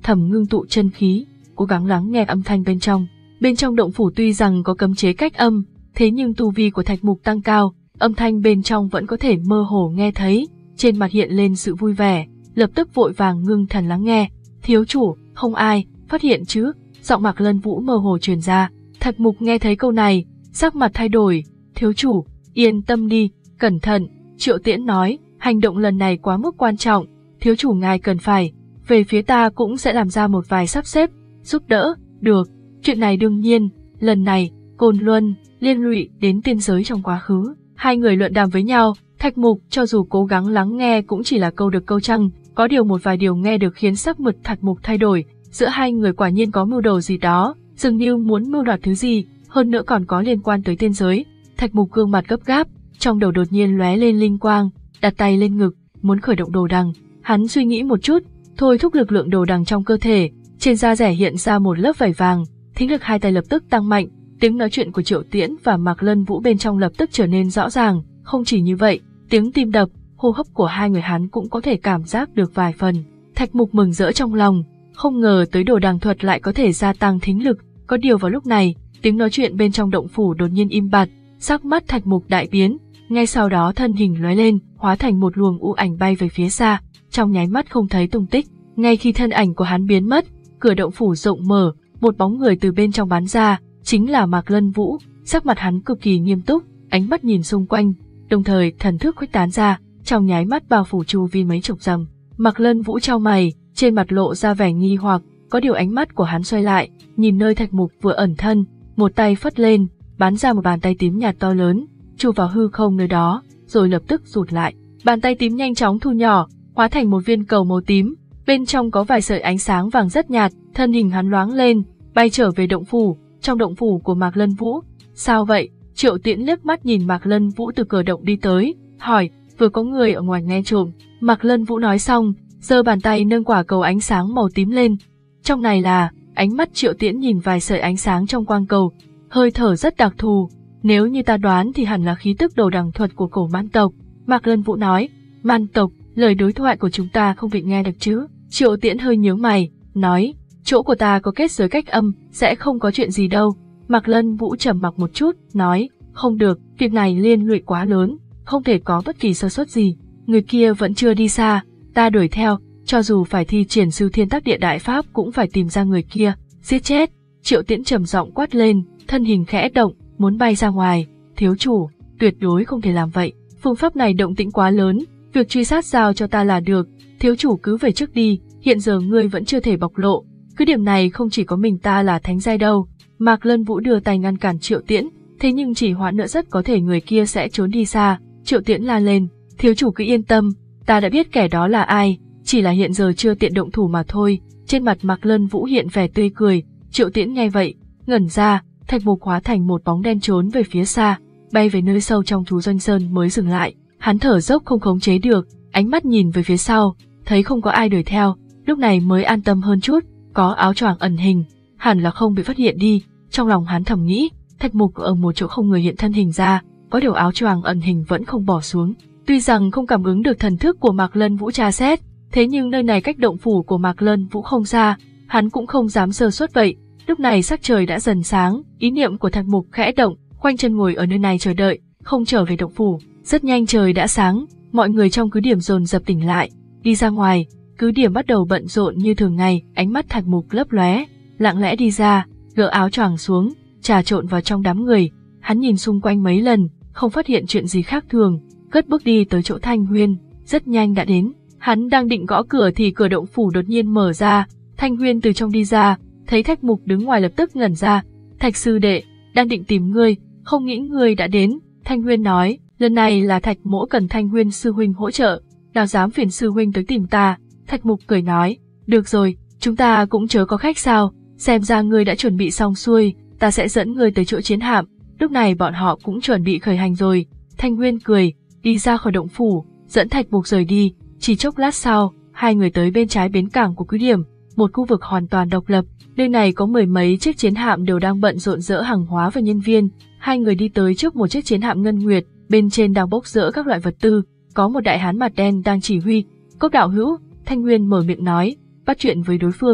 S1: thầm ngưng tụ chân khí, cố gắng lắng nghe âm thanh bên trong. Bên trong động phủ tuy rằng có cấm chế cách âm, thế nhưng tu vi của Thạch Mục tăng cao, âm thanh bên trong vẫn có thể mơ hồ nghe thấy, trên mặt hiện lên sự vui vẻ, lập tức vội vàng ngưng thần lắng nghe. Thiếu chủ, không ai phát hiện chứ? Giọng Mạc Lân Vũ mơ hồ truyền ra. Thạch Mục nghe thấy câu này, sắc mặt thay đổi. Thiếu chủ, yên tâm đi, cẩn thận. Triệu Tiễn nói, hành động lần này quá mức quan trọng, thiếu chủ ngài cần phải. Về phía ta cũng sẽ làm ra một vài sắp xếp, giúp đỡ. Được, chuyện này đương nhiên, lần này, Côn Luân liên lụy đến tiên giới trong quá khứ. Hai người luận đàm với nhau, Thạch Mục cho dù cố gắng lắng nghe cũng chỉ là câu được câu trăng, có điều một vài điều nghe được khiến sắc mặt Thạch Mục thay đổi, giữa hai người quả nhiên có mưu đồ gì đó, dường như muốn mưu đoạt thứ gì, hơn nữa còn có liên quan tới tiên giới. Thạch Mục gương mặt gấp gáp, trong đầu đột nhiên lóe lên linh quang, đặt tay lên ngực, muốn khởi động đồ đằng. Hắn suy nghĩ một chút, thôi thúc lực lượng đồ đằng trong cơ thể, trên da rẻ hiện ra một lớp vảy vàng, thính lực hai tay lập tức tăng mạnh, tiếng nói chuyện của Triệu Tiễn và Mạc Lân Vũ bên trong lập tức trở nên rõ ràng. Không chỉ như vậy, tiếng tim đập, hô hấp của hai người hắn cũng có thể cảm giác được vài phần. Thạch Mục mừng rỡ trong lòng, không ngờ tới đồ đằng thuật lại có thể gia tăng thính lực. Có điều vào lúc này, tiếng nói chuyện bên trong động phủ đột nhiên im bặt, sắc mắt Thạch Mục đại biến, ngay sau đó thân hình lóe lên, hóa thành một luồng u ảnh bay về phía xa, trong nháy mắt không thấy tung tích. Ngay khi thân ảnh của hắn biến mất, cửa động phủ rộng mở, một bóng người từ bên trong bắn ra, chính là Mạc Lân Vũ. Sắc mặt hắn cực kỳ nghiêm túc, ánh mắt nhìn xung quanh, đồng thời thần thức khuếch tán ra, trong nháy mắt bao phủ chu vi mấy chục dặm. Mạc Lân Vũ chau mày, trên mặt lộ ra vẻ nghi hoặc, có điều ánh mắt của hắn xoay lại, nhìn nơi Thạch Mục vừa ẩn thân, một tay phất lên, bắn ra một bàn tay tím nhạt to lớn, chụp vào hư không nơi đó, rồi lập tức rụt lại. Bàn tay tím nhanh chóng thu nhỏ, hóa thành một viên cầu màu tím, bên trong có vài sợi ánh sáng vàng rất nhạt, thân hình hắn loáng lên, bay trở về động phủ. Trong động phủ của Mạc Lân Vũ. Sao vậy? Triệu Tiễn liếc mắt nhìn Mạc Lân Vũ từ cửa động đi tới, hỏi, vừa có người ở ngoài nghe trộm. Mạc Lân Vũ nói xong, giơ bàn tay nâng quả cầu ánh sáng màu tím lên. Trong này là, ánh mắt Triệu Tiễn nhìn vài sợi ánh sáng trong quang cầu, hơi thở rất đặc thù, nếu như ta đoán thì hẳn là khí tức đồ đằng thuật của cổ man tộc. Mạc Lân Vũ nói, man tộc, lời đối thoại của chúng ta không bị nghe được chứ? Triệu Tiễn hơi nhướng mày, nói, chỗ của ta có kết giới cách âm, sẽ không có chuyện gì đâu. Mạc Lân Vũ trầm mặc một chút, nói, không được, việc này liên lụy quá lớn, không thể có bất kỳ sơ suất gì. Người kia vẫn chưa đi xa, ta đuổi theo, cho dù phải thi triển Sư Thiên Tác Địa Đại Pháp cũng phải tìm ra người kia, giết chết. Triệu Tiễn trầm giọng quát lên, thân hình khẽ động, muốn bay ra ngoài. Thiếu chủ, tuyệt đối không thể làm vậy, phương pháp này động tĩnh quá lớn, việc truy sát giao cho ta là được, thiếu chủ cứ về trước đi, hiện giờ ngươi vẫn chưa thể bộc lộ. Cứ điểm này không chỉ có mình ta là thánh giai đâu. Mạc Lân Vũ đưa tay ngăn cản Triệu Tiễn, thế nhưng chỉ hoãn nữa rất có thể người kia sẽ trốn đi xa. Triệu Tiễn la lên, thiếu chủ cứ yên tâm, ta đã biết kẻ đó là ai, chỉ là hiện giờ chưa tiện động thủ mà thôi. Trên mặt Mạc Lân Vũ hiện vẻ tươi cười. Triệu Tiễn nghe vậy, ngẩn ra, Thạch Mục hóa thành một bóng đen trốn về phía xa, bay về nơi sâu trong thú doanh sơn mới dừng lại. Hắn thở dốc không khống chế được, ánh mắt nhìn về phía sau, thấy không có ai đuổi theo, lúc này mới an tâm hơn chút. Có áo choàng ẩn hình, hẳn là không bị phát hiện đi. Trong lòng hắn thầm nghĩ, Thạch Mục ở một chỗ không người hiện thân hình ra, có điều áo choàng ẩn hình vẫn không bỏ xuống. Tuy rằng không cảm ứng được thần thức của Mạc Lân Vũ tra xét, thế nhưng nơi này cách động phủ của Mạc Lân Vũ không xa, hắn cũng không dám sơ suất vậy. Lúc này sắc trời đã dần sáng, ý niệm của Thạch Mục khẽ động, khoanh chân ngồi ở nơi này chờ đợi, không trở về động phủ. Rất nhanh trời đã sáng, mọi người trong cứ điểm dồn dập tỉnh lại, đi ra ngoài. Cứ điểm bắt đầu bận rộn như thường ngày, ánh mắt Thạch Mục lấp lóe, lặng lẽ đi ra, gỡ áo choàng xuống, trà trộn vào trong đám người. Hắn nhìn xung quanh mấy lần, không phát hiện chuyện gì khác thường, cất bước đi tới chỗ Thanh Huyên, rất nhanh đã đến. Hắn đang định gõ cửa thì cửa động phủ đột nhiên mở ra, Thanh Huyên từ trong đi ra, thấy Thạch Mục đứng ngoài lập tức ngẩn ra. Thạch sư đệ, đang định tìm ngươi, không nghĩ ngươi đã đến. Thanh Huyên nói, lần này là Thạch mỗ cần Thanh Huyên sư huynh hỗ trợ, nào dám phiền sư huynh tới tìm ta. Thạch Mục cười nói, được rồi, chúng ta cũng chớ có khách sao, xem ra ngươi đã chuẩn bị xong xuôi, ta sẽ dẫn ngươi tới chỗ chiến hạm. Lúc này bọn họ cũng chuẩn bị khởi hành rồi. Thanh Nguyên cười, đi ra khỏi động phủ, dẫn Thạch Mục rời đi. Chỉ chốc lát sau, hai người tới bên trái bến cảng của cứ điểm, một khu vực hoàn toàn độc lập. Nơi này có mười mấy chiếc chiến hạm đều đang bận rộn dỡ hàng hóa và nhân viên. Hai người đi tới trước một chiếc chiến hạm ngân nguyệt, bên trên đang bốc dỡ các loại vật tư, có một đại hán mặt đen đang chỉ huy. Cốc đạo hữu, Thanh Nguyên mở miệng nói, bắt chuyện với đối phương.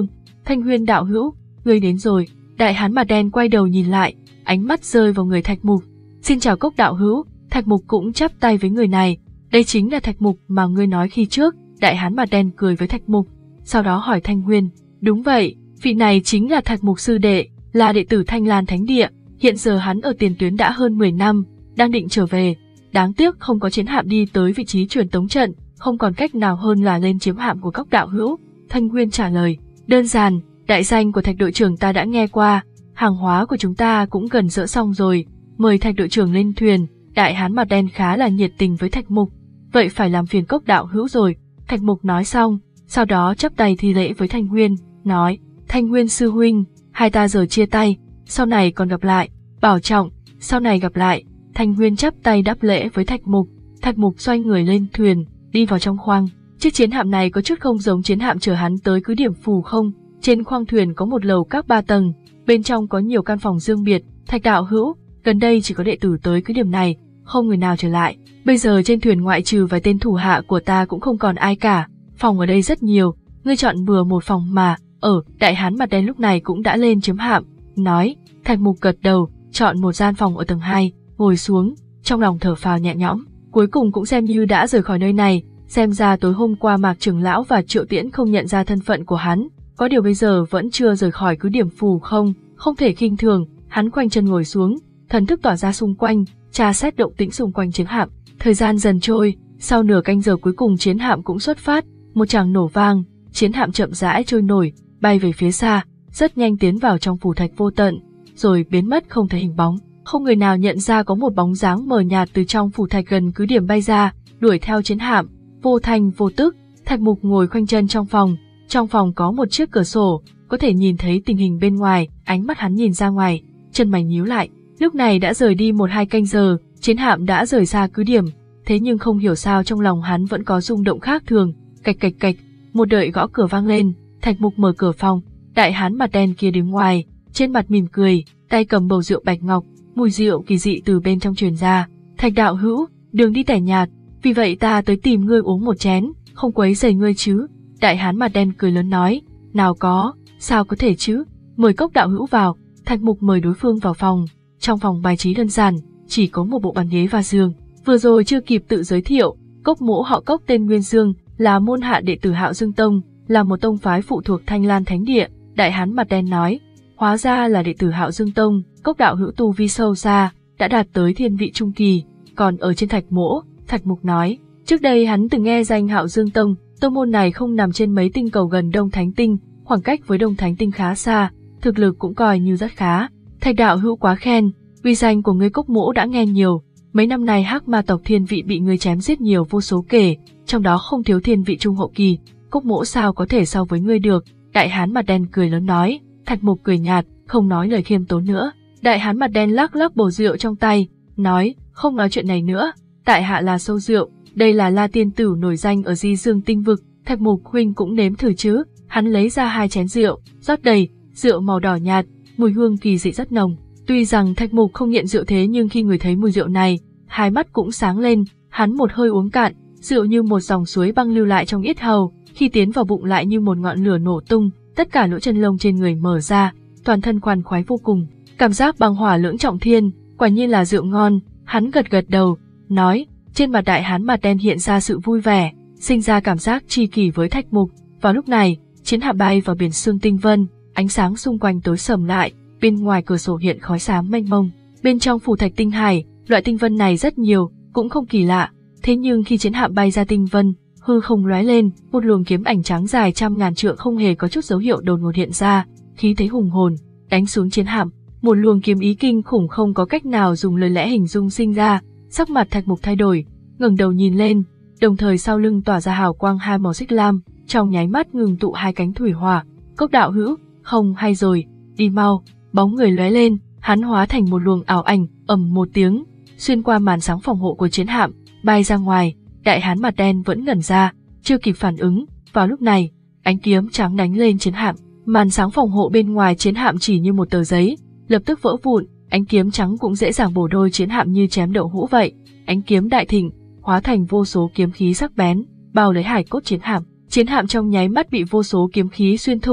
S1: Thanh Huyên đạo hữu, ngươi đến rồi. Đại hán mặt đen quay đầu nhìn lại, ánh mắt rơi vào người Thạch Mục. Xin chào Cốc đạo hữu. Thạch Mục cũng chắp tay với người này. Đây chính là Thạch Mục mà ngươi nói khi trước. Đại hán mặt đen cười với Thạch Mục, sau đó hỏi Thanh Huyên. Đúng vậy, vị này chính là Thạch Mục sư đệ, là đệ tử Thanh Lan Thánh Địa. Hiện giờ hắn ở tiền tuyến đã hơn mười năm, đang định trở về. Đáng tiếc không có chiến hạm đi tới vị trí truyền tống trận, không còn cách nào hơn là lên chiếm hạm của Cốc đạo hữu. Thanh Huyên trả lời. Đơn giản, đại danh của Thạch đội trưởng ta đã nghe qua, hàng hóa của chúng ta cũng gần dỡ xong rồi, mời Thạch đội trưởng lên thuyền. Đại hán mặt đen khá là nhiệt tình với Thạch Mục. Vậy phải làm phiền Cốc đạo hữu rồi. Thạch Mục nói xong, sau đó chắp tay thi lễ với Thanh Huyên, nói, Thanh Huyên sư huynh, hai ta giờ chia tay, sau này còn gặp lại, bảo trọng, sau này gặp lại. Thanh Huyên chắp tay đáp lễ với Thạch Mục. Thạch Mục xoay người lên thuyền, đi vào trong khoang. Chiếc chiến hạm này có chút không giống chiến hạm chở hắn tới cứ điểm Phù Không. Trên khoang thuyền có một lầu các ba tầng, bên trong có nhiều căn phòng riêng biệt. Thạch đạo hữu, gần đây chỉ có đệ tử tới cứ điểm này, không người nào trở lại. Bây giờ trên thuyền ngoại trừ vài tên thủ hạ của ta cũng không còn ai cả. Phòng ở đây rất nhiều, ngươi chọn bừa một phòng mà. Ở, đại hán mặt đen lúc này cũng đã lên chiếm hạm, nói. Thạch Mục gật đầu, chọn một gian phòng ở tầng hai, ngồi xuống, trong lòng thở phào nhẹ nhõm. Cuối cùng cũng xem như đã rời khỏi nơi này. Xem ra tối hôm qua Mạc trưởng lão và Triệu Tiễn không nhận ra thân phận của hắn, có điều bây giờ vẫn chưa rời khỏi cứ điểm Phù Không, không thể khinh thường. Hắn khoanh chân ngồi xuống, thần thức tỏa ra xung quanh, tra xét động tĩnh xung quanh chiến hạm. Thời gian dần trôi, sau nửa canh giờ cuối cùng chiến hạm cũng xuất phát, một tràng nổ vang, chiến hạm chậm rãi trôi nổi, bay về phía xa, rất nhanh tiến vào trong phủ thạch vô tận, rồi biến mất không thấy hình bóng. Không người nào nhận ra có một bóng dáng mờ nhạt từ trong phủ thạch gần cứ điểm bay ra, đuổi theo chiến hạm, vô thanh vô tức. Thạch Mục ngồi khoanh chân trong phòng, trong phòng có một chiếc cửa sổ, có thể nhìn thấy tình hình bên ngoài. Ánh mắt hắn nhìn ra ngoài, chân mày nhíu lại. Lúc này đã rời đi một hai canh giờ, chiến hạm đã rời xa cứ điểm, thế nhưng không hiểu sao trong lòng hắn vẫn có rung động khác thường. Cạch cạch cạch, một đợi gõ cửa vang lên. Thạch Mục mở cửa phòng, đại hán mặt đen kia đứng ngoài, trên mặt mỉm cười, tay cầm bầu rượu bạch ngọc, mùi rượu kỳ dị từ bên trong truyền ra. Thạch đạo hữu, đường đi tẻ nhạt, vì vậy ta tới tìm ngươi uống một chén, không quấy rầy ngươi chứ? Đại hán mặt đen cười lớn nói. Nào có, sao có thể chứ? Mời Cốc đạo hữu vào. Thạch Mục mời đối phương vào phòng. Trong phòng bài trí đơn giản, chỉ có một bộ bàn ghế và giường. Vừa rồi chưa kịp tự giới thiệu, Cốc mỗ họ Cốc tên Nguyên Dương, là môn hạ đệ tử Hạo Dương Tông, là một tông phái phụ thuộc Thanh Lan Thánh Địa. Đại hán mặt đen nói, hóa ra là đệ tử Hạo Dương Tông. Cốc đạo hữu tu vi sâu xa, đã đạt tới thiên vị trung kỳ, còn ở trên Thạch mỗ. Thạch Mục nói, trước đây hắn từng nghe danh Hạo Dương Tông, tông môn này không nằm trên mấy tinh cầu gần Đông Thánh Tinh, khoảng cách với Đông Thánh Tinh khá xa, thực lực cũng coi như rất khá. Thạch đạo hữu quá khen, uy danh của ngươi Cốc mỗ đã nghe nhiều, mấy năm nay Hắc Ma tộc thiên vị bị ngươi chém giết nhiều vô số kể, trong đó không thiếu thiên vị trung hậu kỳ, Cốc mỗ sao có thể so với ngươi được? Đại hán mặt đen cười lớn nói. Thạch Mục cười nhạt, không nói lời khiêm tốn nữa. Đại hán mặt đen lắc lắc bầu rượu trong tay, nói, không nói chuyện này nữa, tại hạ là Sâu Rượu, đây là La tiên tử nổi danh ở Di Dương Tinh vực, Thạch Mục huynh cũng nếm thử chứ? Hắn lấy ra hai chén rượu, rót đầy, rượu màu đỏ nhạt, mùi hương kỳ dị rất nồng. Tuy rằng Thạch Mục không nghiện rượu thế nhưng khi người thấy mùi rượu này, hai mắt cũng sáng lên, hắn một hơi uống cạn, rượu như một dòng suối băng lưu lại trong yết hầu, khi tiến vào bụng lại như một ngọn lửa nổ tung, tất cả lỗ chân lông trên người mở ra, toàn thân khoan khoái vô cùng, cảm giác băng hỏa lưỡng trọng thiên, quả nhiên là rượu ngon. Hắn gật gật đầu, nói, trên mặt đại hán mặt đen hiện ra sự vui vẻ, sinh ra cảm giác tri kỷ với Thạch Mục. Vào lúc này, chiến hạm bay vào biển sương tinh vân, ánh sáng xung quanh tối sầm lại, bên ngoài cửa sổ hiện khói xám mênh mông. Bên trong phủ thạch tinh hải, loại tinh vân này rất nhiều, cũng không kỳ lạ. Thế nhưng khi chiến hạm bay ra tinh vân, hư không lóe lên, một luồng kiếm ảnh trắng dài trăm ngàn trượng không hề có chút dấu hiệu đột ngột hiện ra, khí thế hùng hồn, đánh xuống chiến hạm. Một luồng kiếm ý kinh khủng không có cách nào dùng lời lẽ hình dung sinh ra. Sắc mặt Thạch Mục thay đổi, ngẩng đầu nhìn lên, đồng thời sau lưng tỏa ra hào quang hai màu xích lam, trong nháy mắt ngừng tụ hai cánh thủy hỏa. Cốc đạo hữu, không hay rồi, đi mau. Bóng người lóe lên, hắn hóa thành một luồng ảo ảnh, ầm một tiếng, xuyên qua màn sáng phòng hộ của chiến hạm, bay ra ngoài. Đại hán mặt đen vẫn ngẩn ra, chưa kịp phản ứng. Vào lúc này, ánh kiếm trắng đánh lên chiến hạm, màn sáng phòng hộ bên ngoài chiến hạm chỉ như một tờ giấy, lập tức vỡ vụn. Ánh kiếm trắng cũng dễ dàng bổ đôi chiến hạm như chém đậu hũ vậy. Ánh kiếm đại thịnh, hóa thành vô số kiếm khí sắc bén, bao lấy hải cốt chiến hạm. Chiến hạm trong nháy mắt bị vô số kiếm khí xuyên thủng,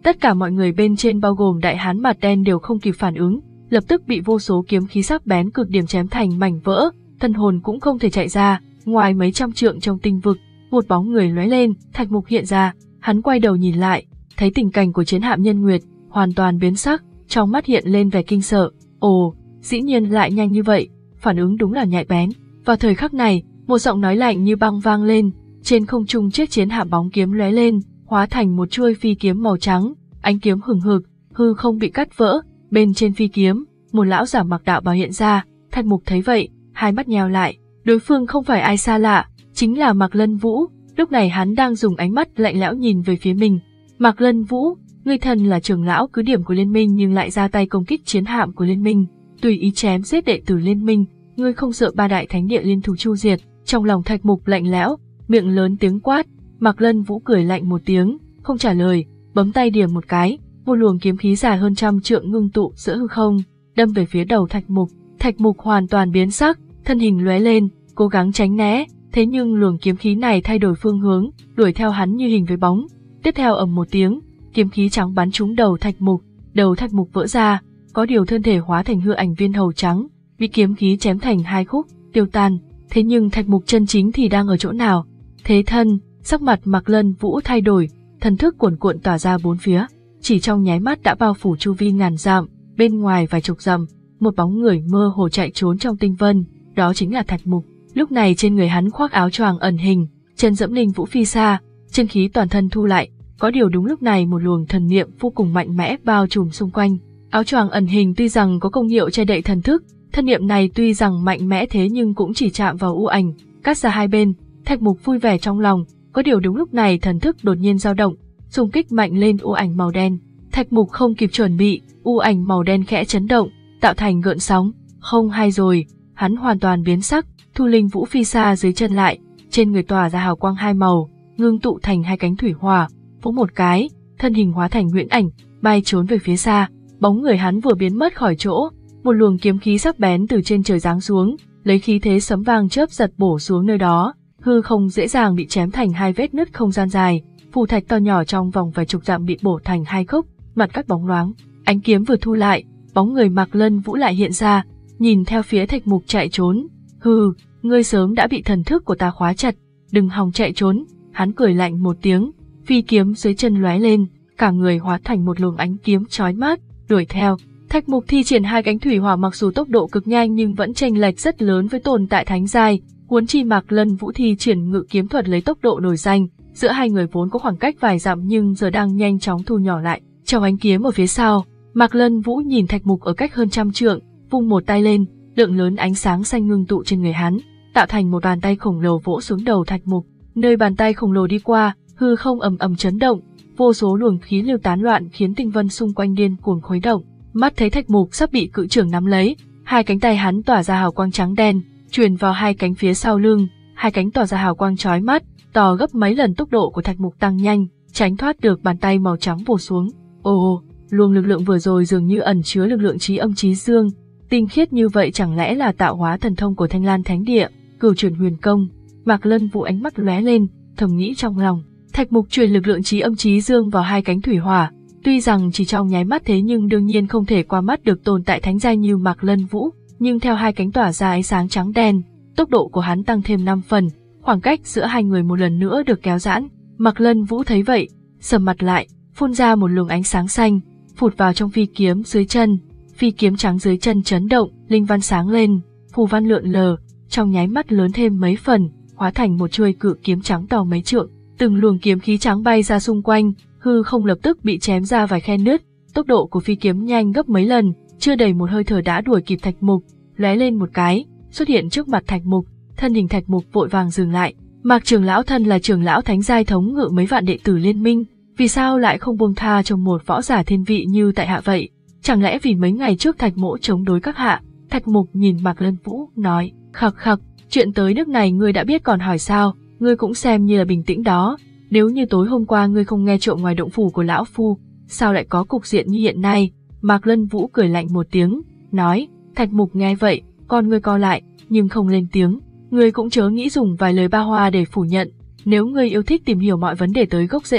S1: Tất cả mọi người bên trên bao gồm đại hán mặt đen đều không kịp phản ứng, lập tức bị vô số kiếm khí sắc bén cực điểm chém thành mảnh vỡ, thân hồn cũng không thể chạy ra. Ngoài mấy trăm trượng trong tinh vực, một bóng người lóe lên, Thạch Mục hiện ra, hắn quay đầu nhìn lại, thấy tình cảnh của chiến hạm Nhân Nguyệt, hoàn toàn biến sắc, trong mắt hiện lên vẻ kinh sợ. Ồ, dĩ nhiên lại nhanh như vậy, phản ứng đúng là nhạy bén. Vào thời khắc này, một giọng nói lạnh như băng vang lên, trên không trung chiếc chiến hạm bóng kiếm lóe lên, hóa thành một chuôi phi kiếm màu trắng, ánh kiếm hừng hực, hư không bị cắt vỡ, bên trên phi kiếm, một lão giả mặc đạo bào hiện ra. Thạch Mục thấy vậy, hai mắt nheo lại, đối phương không phải ai xa lạ, chính là Mạc Lân Vũ. Lúc này hắn đang dùng ánh mắt lạnh lẽo nhìn về phía mình. Mạc Lân Vũ, ngươi thân là trưởng lão cứ điểm của liên minh nhưng lại ra tay công kích chiến hạm của liên minh, tùy ý chém giết đệ tử liên minh, ngươi không sợ ba đại thánh địa liên thủ chu diệt? Trong lòng Thạch Mục lạnh lẽo, miệng lớn tiếng quát. Mạc Lân Vũ cười lạnh một tiếng, không trả lời, bấm tay điểm một cái, một luồng kiếm khí dài hơn trăm trượng ngưng tụ giữa hư không, đâm về phía đầu Thạch Mục. Thạch Mục hoàn toàn biến sắc, thân hình lóe lên, cố gắng tránh né, thế nhưng luồng kiếm khí này thay đổi phương hướng, đuổi theo hắn như hình với bóng. Tiếp theo ầm một tiếng, kiếm khí trắng bắn trúng đầu Thạch Mục, đầu Thạch Mục vỡ ra, có điều thân thể hóa thành hư ảnh viên hầu trắng, bị kiếm khí chém thành hai khúc, tiêu tan. Thế nhưng Thạch Mục chân chính thì đang ở chỗ nào? Thế thân, sắc mặt Mạc Lân Vũ thay đổi, thần thức cuồn cuộn tỏa ra bốn phía, chỉ trong nháy mắt đã bao phủ chu vi ngàn dặm, bên ngoài vài chục dặm, một bóng người mơ hồ chạy trốn trong tinh vân, đó chính là Thạch Mục. Lúc này trên người hắn khoác áo choàng ẩn hình, chân dẫm linh vũ phi xa, chân khí toàn thân thu lại, có điều đúng lúc này một luồng thần niệm vô cùng mạnh mẽ bao trùm xung quanh. Áo choàng ẩn hình tuy rằng có công hiệu che đậy thần thức, thân niệm này tuy rằng mạnh mẽ thế nhưng cũng chỉ chạm vào u ảnh, cắt ra hai bên. Thạch Mục vui vẻ trong lòng, có điều đúng lúc này thần thức đột nhiên dao động, xung kích mạnh lên u ảnh màu đen. Thạch Mục không kịp chuẩn bị, u ảnh màu đen khẽ chấn động, tạo thành gợn sóng. Không hay rồi, hắn hoàn toàn biến sắc, thu linh vũ phi xa dưới chân lại, trên người tỏa ra hào quang hai màu, ngưng tụ thành hai cánh thủy hỏa, vỗ một cái, thân hình hóa thành huyễn ảnh, bay trốn về phía xa. Bóng người hắn vừa biến mất khỏi chỗ, một luồng kiếm khí sắc bén từ trên trời giáng xuống, lấy khí thế sấm vang chớp giật bổ xuống nơi đó, hư không dễ dàng bị chém thành hai vết nứt không gian dài, phù thạch to nhỏ trong vòng vài chục dặm bị bổ thành hai khúc, mặt cắt bóng loáng. Ánh kiếm vừa thu lại, bóng người Mạc Lân Vũ lại hiện ra, nhìn theo phía Thạch Mục chạy trốn. Hừ, ngươi sớm đã bị thần thức của ta khóa chặt, đừng hòng chạy trốn. Hắn cười lạnh một tiếng, phi kiếm dưới chân lóe lên, cả người hóa thành một luồng ánh kiếm chói mắt, đuổi theo. Thạch Mục thi triển hai cánh thủy hỏa mặc dù tốc độ cực nhanh nhưng vẫn chênh lệch rất lớn với tồn tại thánh giai, huống chi Mạc Lân Vũ thi triển ngự kiếm thuật lấy tốc độ nổi danh, giữa hai người vốn có khoảng cách vài dặm nhưng giờ đang nhanh chóng thu nhỏ lại. Trong ánh kiếm ở phía sau, Mạc Lân Vũ nhìn Thạch Mục ở cách hơn trăm trượng, vung một tay lên, lượng lớn ánh sáng xanh ngưng tụ trên người hắn, tạo thành một bàn tay khổng lồ vỗ xuống đầu Thạch Mục. Nơi bàn tay khổng lồ đi qua, hư không ầm ầm chấn động, vô số luồng khí lưu tán loạn khiến tinh vân xung quanh điên cuồng khuấy động. Mắt thấy Thạch Mục sắp bị cự trưởng nắm lấy, hai cánh tay hắn tỏa ra hào quang trắng đen, truyền vào hai cánh phía sau lưng, hai cánh tỏa ra hào quang chói mắt, to gấp mấy lần tốc độ của Thạch Mục tăng nhanh, tránh thoát được bàn tay màu trắng vồ xuống. Ồ, luồng lực lượng vừa rồi dường như ẩn chứa lực lượng trí âm trí dương, tinh khiết như vậy chẳng lẽ là tạo hóa thần thông của Thanh Lan Thánh Địa, Cửu Chuyển Huyền Công? Mạc Lân Vũ ánh mắt lóe lên, thầm nghĩ trong lòng. Thạch Mục truyền lực lượng trí âm trí dương vào hai cánh thủy hỏa, tuy rằng chỉ trong nháy mắt thế nhưng đương nhiên không thể qua mắt được tồn tại thánh giai như Mạc Lân Vũ, nhưng theo hai cánh tỏa ra ánh sáng trắng đen, tốc độ của hắn tăng thêm năm phần, khoảng cách giữa hai người một lần nữa được kéo giãn. Mạc Lân Vũ thấy vậy, sầm mặt lại, phun ra một luồng ánh sáng xanh, phụt vào trong phi kiếm dưới chân. Phi kiếm trắng dưới chân chấn động, linh văn sáng lên, phù văn lượn lờ, trong nháy mắt lớn thêm mấy phần, hóa thành một chuôi cự kiếm trắng to mấy trượng. Từng luồng kiếm khí trắng bay ra xung quanh, hư không lập tức bị chém ra vài khe nứt. Tốc độ của phi kiếm nhanh gấp mấy lần, chưa đầy một hơi thở đã đuổi kịp Thạch Mục, lóe lên một cái, xuất hiện trước mặt Thạch Mục. Thân hình Thạch Mục vội vàng dừng lại. Mạc trưởng lão thân là trưởng lão thánh giai thống ngự mấy vạn đệ tử liên minh, vì sao lại không buông tha cho một võ giả thiên vị như tại hạ vậy? Chẳng lẽ vì mấy ngày trước Thạch mỗ chống đối các hạ? Thạch Mục nhìn Mạc Lân Vũ, nói, khặc khặc, chuyện tới nước này ngươi đã biết còn hỏi sao, ngươi cũng xem như là bình tĩnh đó. Nếu như tối hôm qua ngươi không nghe trộm ngoài động phủ của lão phu, sao lại có cục diện như hiện nay? Mạc Lân Vũ cười lạnh một tiếng, nói. Thạch Mục nghe vậy, con ngươi co lại, nhưng không lên tiếng. Ngươi cũng chớ nghĩ dùng vài lời ba hoa để phủ nhận. Nếu ngươi yêu thích tìm hiểu mọi vấn đề tới gốc rễ,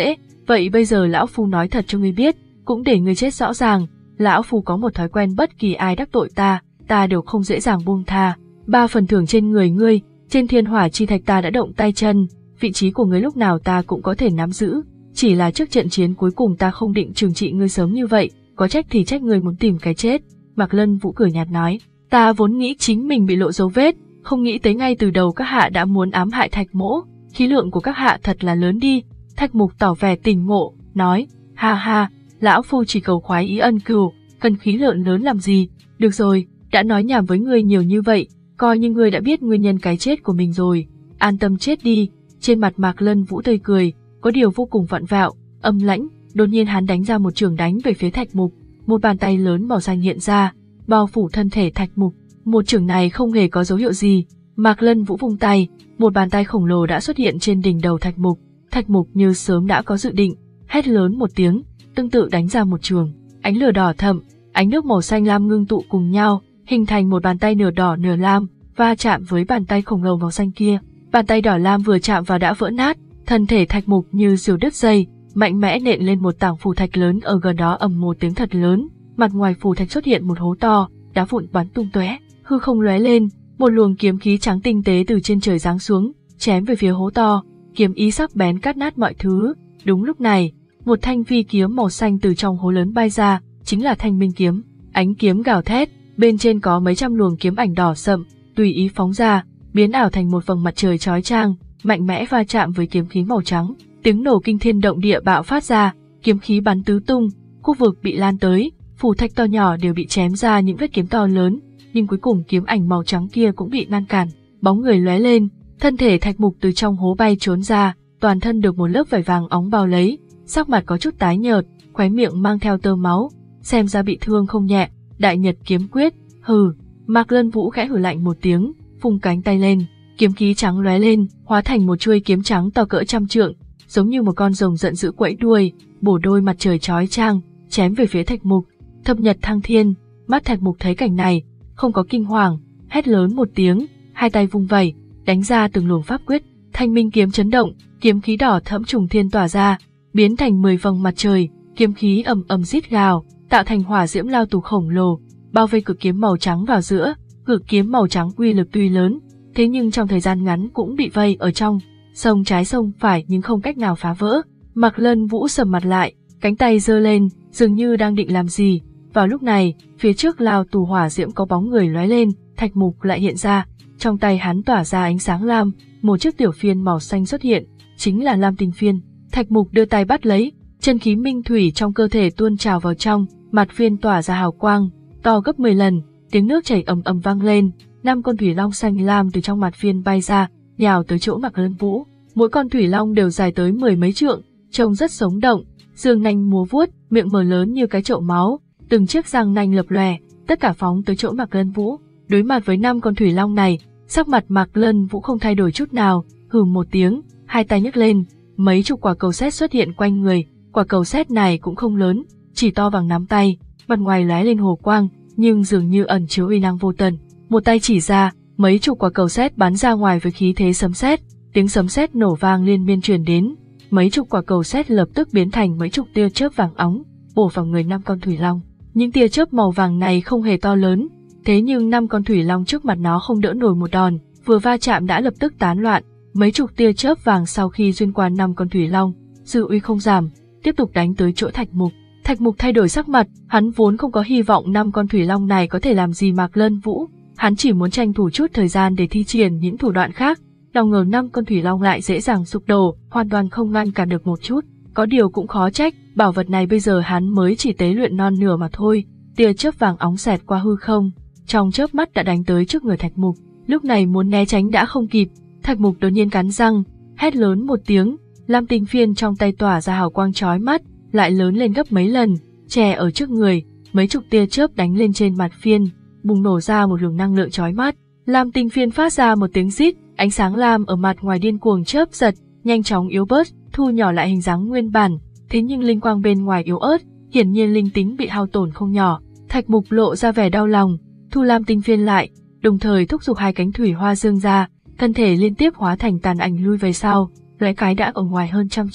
S1: Vậy bây giờ lão phu nói thật cho ngươi biết, cũng để ngươi chết rõ ràng, lão phu có một thói quen bất kỳ ai đắc tội ta, ta đều không dễ dàng buông tha. Ba phần thưởng trên người ngươi, trên thiên hỏa chi thạch ta đã động tay chân, vị trí của ngươi lúc nào ta cũng có thể nắm giữ, chỉ là trước trận chiến cuối cùng ta không định trừng trị ngươi sớm như vậy, có trách thì trách ngươi muốn tìm cái chết. Mạc Lân Vũ cười nhạt nói, ta vốn nghĩ chính mình bị lộ dấu vết, không nghĩ tới ngay từ đầu các hạ đã muốn ám hại Thạch Mỗ, khí lượng của các hạ thật là lớn đi. Thạch Mục tỏ vẻ tỉnh ngộ, nói, ha ha, lão phu chỉ cầu khoái ý ân cừu, cần khí lượng lớn làm gì, được rồi, đã nói nhảm với ngươi nhiều như vậy, coi như ngươi đã biết nguyên nhân cái chết của mình rồi, an tâm chết đi. Trên mặt Mạc Lân Vũ tươi cười, có điều vô cùng vặn vẹo, âm lãnh, đột nhiên hắn đánh ra một chưởng đánh về phía Thạch Mục, một bàn tay lớn màu xanh hiện ra, bao phủ thân thể Thạch Mục. Một chưởng này không hề có dấu hiệu gì, Mạc Lân Vũ vung tay, một bàn tay khổng lồ đã xuất hiện trên đỉnh đầu Thạch Mục. Thạch Mục như sớm đã có dự định, hét lớn một tiếng, tương tự đánh ra một chưởng, ánh lửa đỏ thẫm, ánh nước màu xanh lam ngưng tụ cùng nhau, hình thành một bàn tay nửa đỏ nửa lam, va chạm với bàn tay khổng lồ màu xanh kia. Bàn tay đỏ lam vừa chạm vào đã vỡ nát, thân thể Thạch Mục như diều đứt dây, mạnh mẽ nện lên một tảng phù thạch lớn ở gần đó, ầm một tiếng thật lớn, mặt ngoài phù thạch xuất hiện một hố to, đá vụn bắn tung tóe, hư không lóe lên, một luồng kiếm khí trắng tinh tế từ trên trời giáng xuống, chém về phía hố to, kiếm ý sắc bén cắt nát mọi thứ. Đúng lúc này, một thanh phi kiếm màu xanh từ trong hố lớn bay ra, chính là Thanh Minh kiếm. Ánh kiếm gào thét, bên trên có mấy trăm luồng kiếm ảnh đỏ sậm, tùy ý phóng ra, biến ảo thành một vầng mặt trời chói chang, mạnh mẽ va chạm với kiếm khí màu trắng. Tiếng nổ kinh thiên động địa bạo phát ra, kiếm khí bắn tứ tung, khu vực bị lan tới, phù thạch to nhỏ đều bị chém ra những vết kiếm to lớn, nhưng cuối cùng kiếm ảnh màu trắng kia cũng bị ngăn cản. Bóng người lóe lên, thân thể Thạch Mục từ trong hố bay trốn ra, toàn thân được một lớp vải vàng óng bao lấy, sắc mặt có chút tái nhợt, khóe miệng mang theo tơ máu, xem ra bị thương không nhẹ. Đại Nhật kiếm quyết, hừ. Mạc Lân Vũ khẽ hừ lạnh một tiếng, vung cánh tay lên, kiếm khí trắng lóe lên, hóa thành một chuôi kiếm trắng to cỡ trăm trượng, giống như một con rồng giận dữ quẫy đuôi, bổ đôi mặt trời chói chang, chém về phía Thạch Mục. Thập nhật thăng thiên. Mắt Thạch Mục thấy cảnh này, không có kinh hoàng, hét lớn một tiếng, hai tay vung vẩy, đánh ra từng luồng pháp quyết. Thanh Minh kiếm chấn động, kiếm khí đỏ thẫm trùng thiên tỏa ra, biến thành mười vầng mặt trời, kiếm khí ầm ầm rít gào, tạo thành hỏa diễm lao tù khổng lồ, bao vây cực kiếm màu trắng vào giữa. Cực kiếm màu trắng uy lực tuy lớn, thế nhưng trong thời gian ngắn cũng bị vây ở trong, sông trái sông phải nhưng không cách nào phá vỡ. Mạc Lân Vũ sầm mặt lại, cánh tay giơ lên, dường như đang định làm gì. Vào lúc này, phía trước lao tù hỏa diễm có bóng người lóe lên, Thạch Mục lại hiện ra, trong tay hắn tỏa ra ánh sáng lam, một chiếc tiểu phiên màu xanh xuất hiện, chính là Lam Tinh Phiên. Thạch Mục đưa tay bắt lấy, chân khí minh thủy trong cơ thể tuôn trào vào trong, mặt phiên tỏa ra hào quang, to gấp mười lần, tiếng nước chảy ầm ầm vang lên, năm con thủy long xanh lam từ trong mặt phiên bay ra, nhào tới chỗ Mạc Lân Vũ. Mỗi con thủy long đều dài tới mười mấy trượng, trông rất sống động, dương nanh múa vuốt, miệng mở lớn như cái chậu máu, từng chiếc răng nanh lập lòe, tất cả phóng tới chỗ Mạc Lân Vũ. Đối mặt với năm con thủy long này, sắc mặt Mạc Lân Vũ không thay đổi chút nào, hừ một tiếng, hai tay nhấc lên, mấy chục quả cầu sét xuất hiện quanh người. Quả cầu sét này cũng không lớn, chỉ to bằng nắm tay, mặt ngoài lóe lên hồ quang, nhưng dường như ẩn chứa uy năng vô tận. Một tay chỉ ra, mấy chục quả cầu sét bắn ra ngoài với khí thế sấm sét, tiếng sấm sét nổ vang liên miên truyền đến, mấy chục quả cầu sét lập tức biến thành mấy chục tia chớp vàng óng, bổ vào người năm con thủy long. Những tia chớp màu vàng này không hề to lớn, thế nhưng năm con thủy long trước mặt nó không đỡ nổi một đòn, vừa va chạm đã lập tức tán loạn. Mấy chục tia chớp vàng sau khi xuyên qua năm con thủy long, dư uy không giảm, tiếp tục đánh tới chỗ Thạch Mục. Thạch Mục thay đổi sắc mặt, hắn vốn không có hy vọng năm con thủy long này có thể làm gì Mạc Lân Vũ, hắn chỉ muốn tranh thủ chút thời gian để thi triển những thủ đoạn khác. Nào ngờ năm con thủy long lại dễ dàng sụp đổ, hoàn toàn không ngăn cản được một chút. Có điều cũng khó trách, bảo vật này bây giờ hắn mới chỉ tế luyện non nửa mà thôi. Tia chớp vàng óng xẹt qua hư không, trong chớp mắt đã đánh tới trước người Thạch Mục. Lúc này muốn né tránh đã không kịp, Thạch Mục đột nhiên cắn răng, hét lớn một tiếng, Lam Tinh Phiên trong tay tỏa ra hào quang chói mắt, lại lớn lên gấp mấy lần, che ở trước người, mấy chục tia chớp đánh lên trên mặt phiên, bùng nổ ra một luồng năng lượng chói mắt. Lam Tinh Phiên phát ra một tiếng rít, ánh sáng lam ở mặt ngoài điên cuồng chớp giật, nhanh chóng yếu bớt, thu nhỏ lại hình dáng nguyên bản, thế nhưng linh quang bên ngoài yếu ớt, hiển nhiên linh tính bị hao tổn không nhỏ. Thạch Mục lộ ra vẻ đau lòng, thu Lam Tinh Phiên lại, đồng thời thúc giục hai cánh thủy hoa dương ra, thân thể liên tiếp hóa thành tàn ảnh lui về sau, lóe cái đã ở ngoài hơn trăm trượng.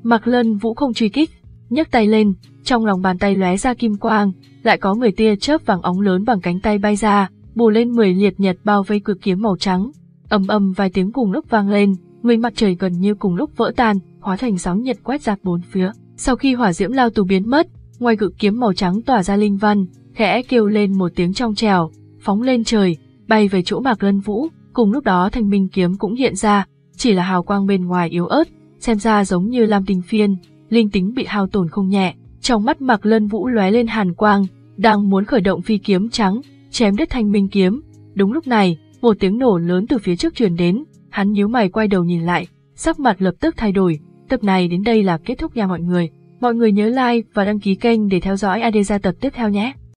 S1: Mạc Lân Vũ không truy kích, nhấc tay lên, trong lòng bàn tay lóe ra kim quang, lại có mười tia chớp vàng óng lớn bằng cánh tay bay ra, bù lên mười liệt nhật bao vây cự kiếm màu trắng. Ầm ầm vài tiếng cùng lúc vang lên, mây mặt trời gần như cùng lúc vỡ tan, hóa thành sóng nhiệt quét dạt bốn phía. Sau khi hỏa diễm lao tù biến mất, ngoài cự kiếm màu trắng tỏa ra linh văn, khẽ kêu lên một tiếng trong trẻo, phóng lên trời, bay về chỗ Mạc Lân Vũ. Cùng lúc đó Thanh Minh kiếm cũng hiện ra, chỉ là hào quang bên ngoài yếu ớt, xem ra giống như Lam Tinh Phiên, linh tính bị hao tổn không nhẹ. Trong mắt Mạc Lân Vũ lóe lên hàn quang, đang muốn khởi động phi kiếm trắng, chém đứt Thanh Minh kiếm. Đúng lúc này, một tiếng nổ lớn từ phía trước truyền đến, hắn nhíu mày quay đầu nhìn lại, sắc mặt lập tức thay đổi. Tập này đến đây là kết thúc nha mọi người. Mọi người nhớ like và đăng ký kênh để theo dõi a đê gia tập tiếp theo nhé.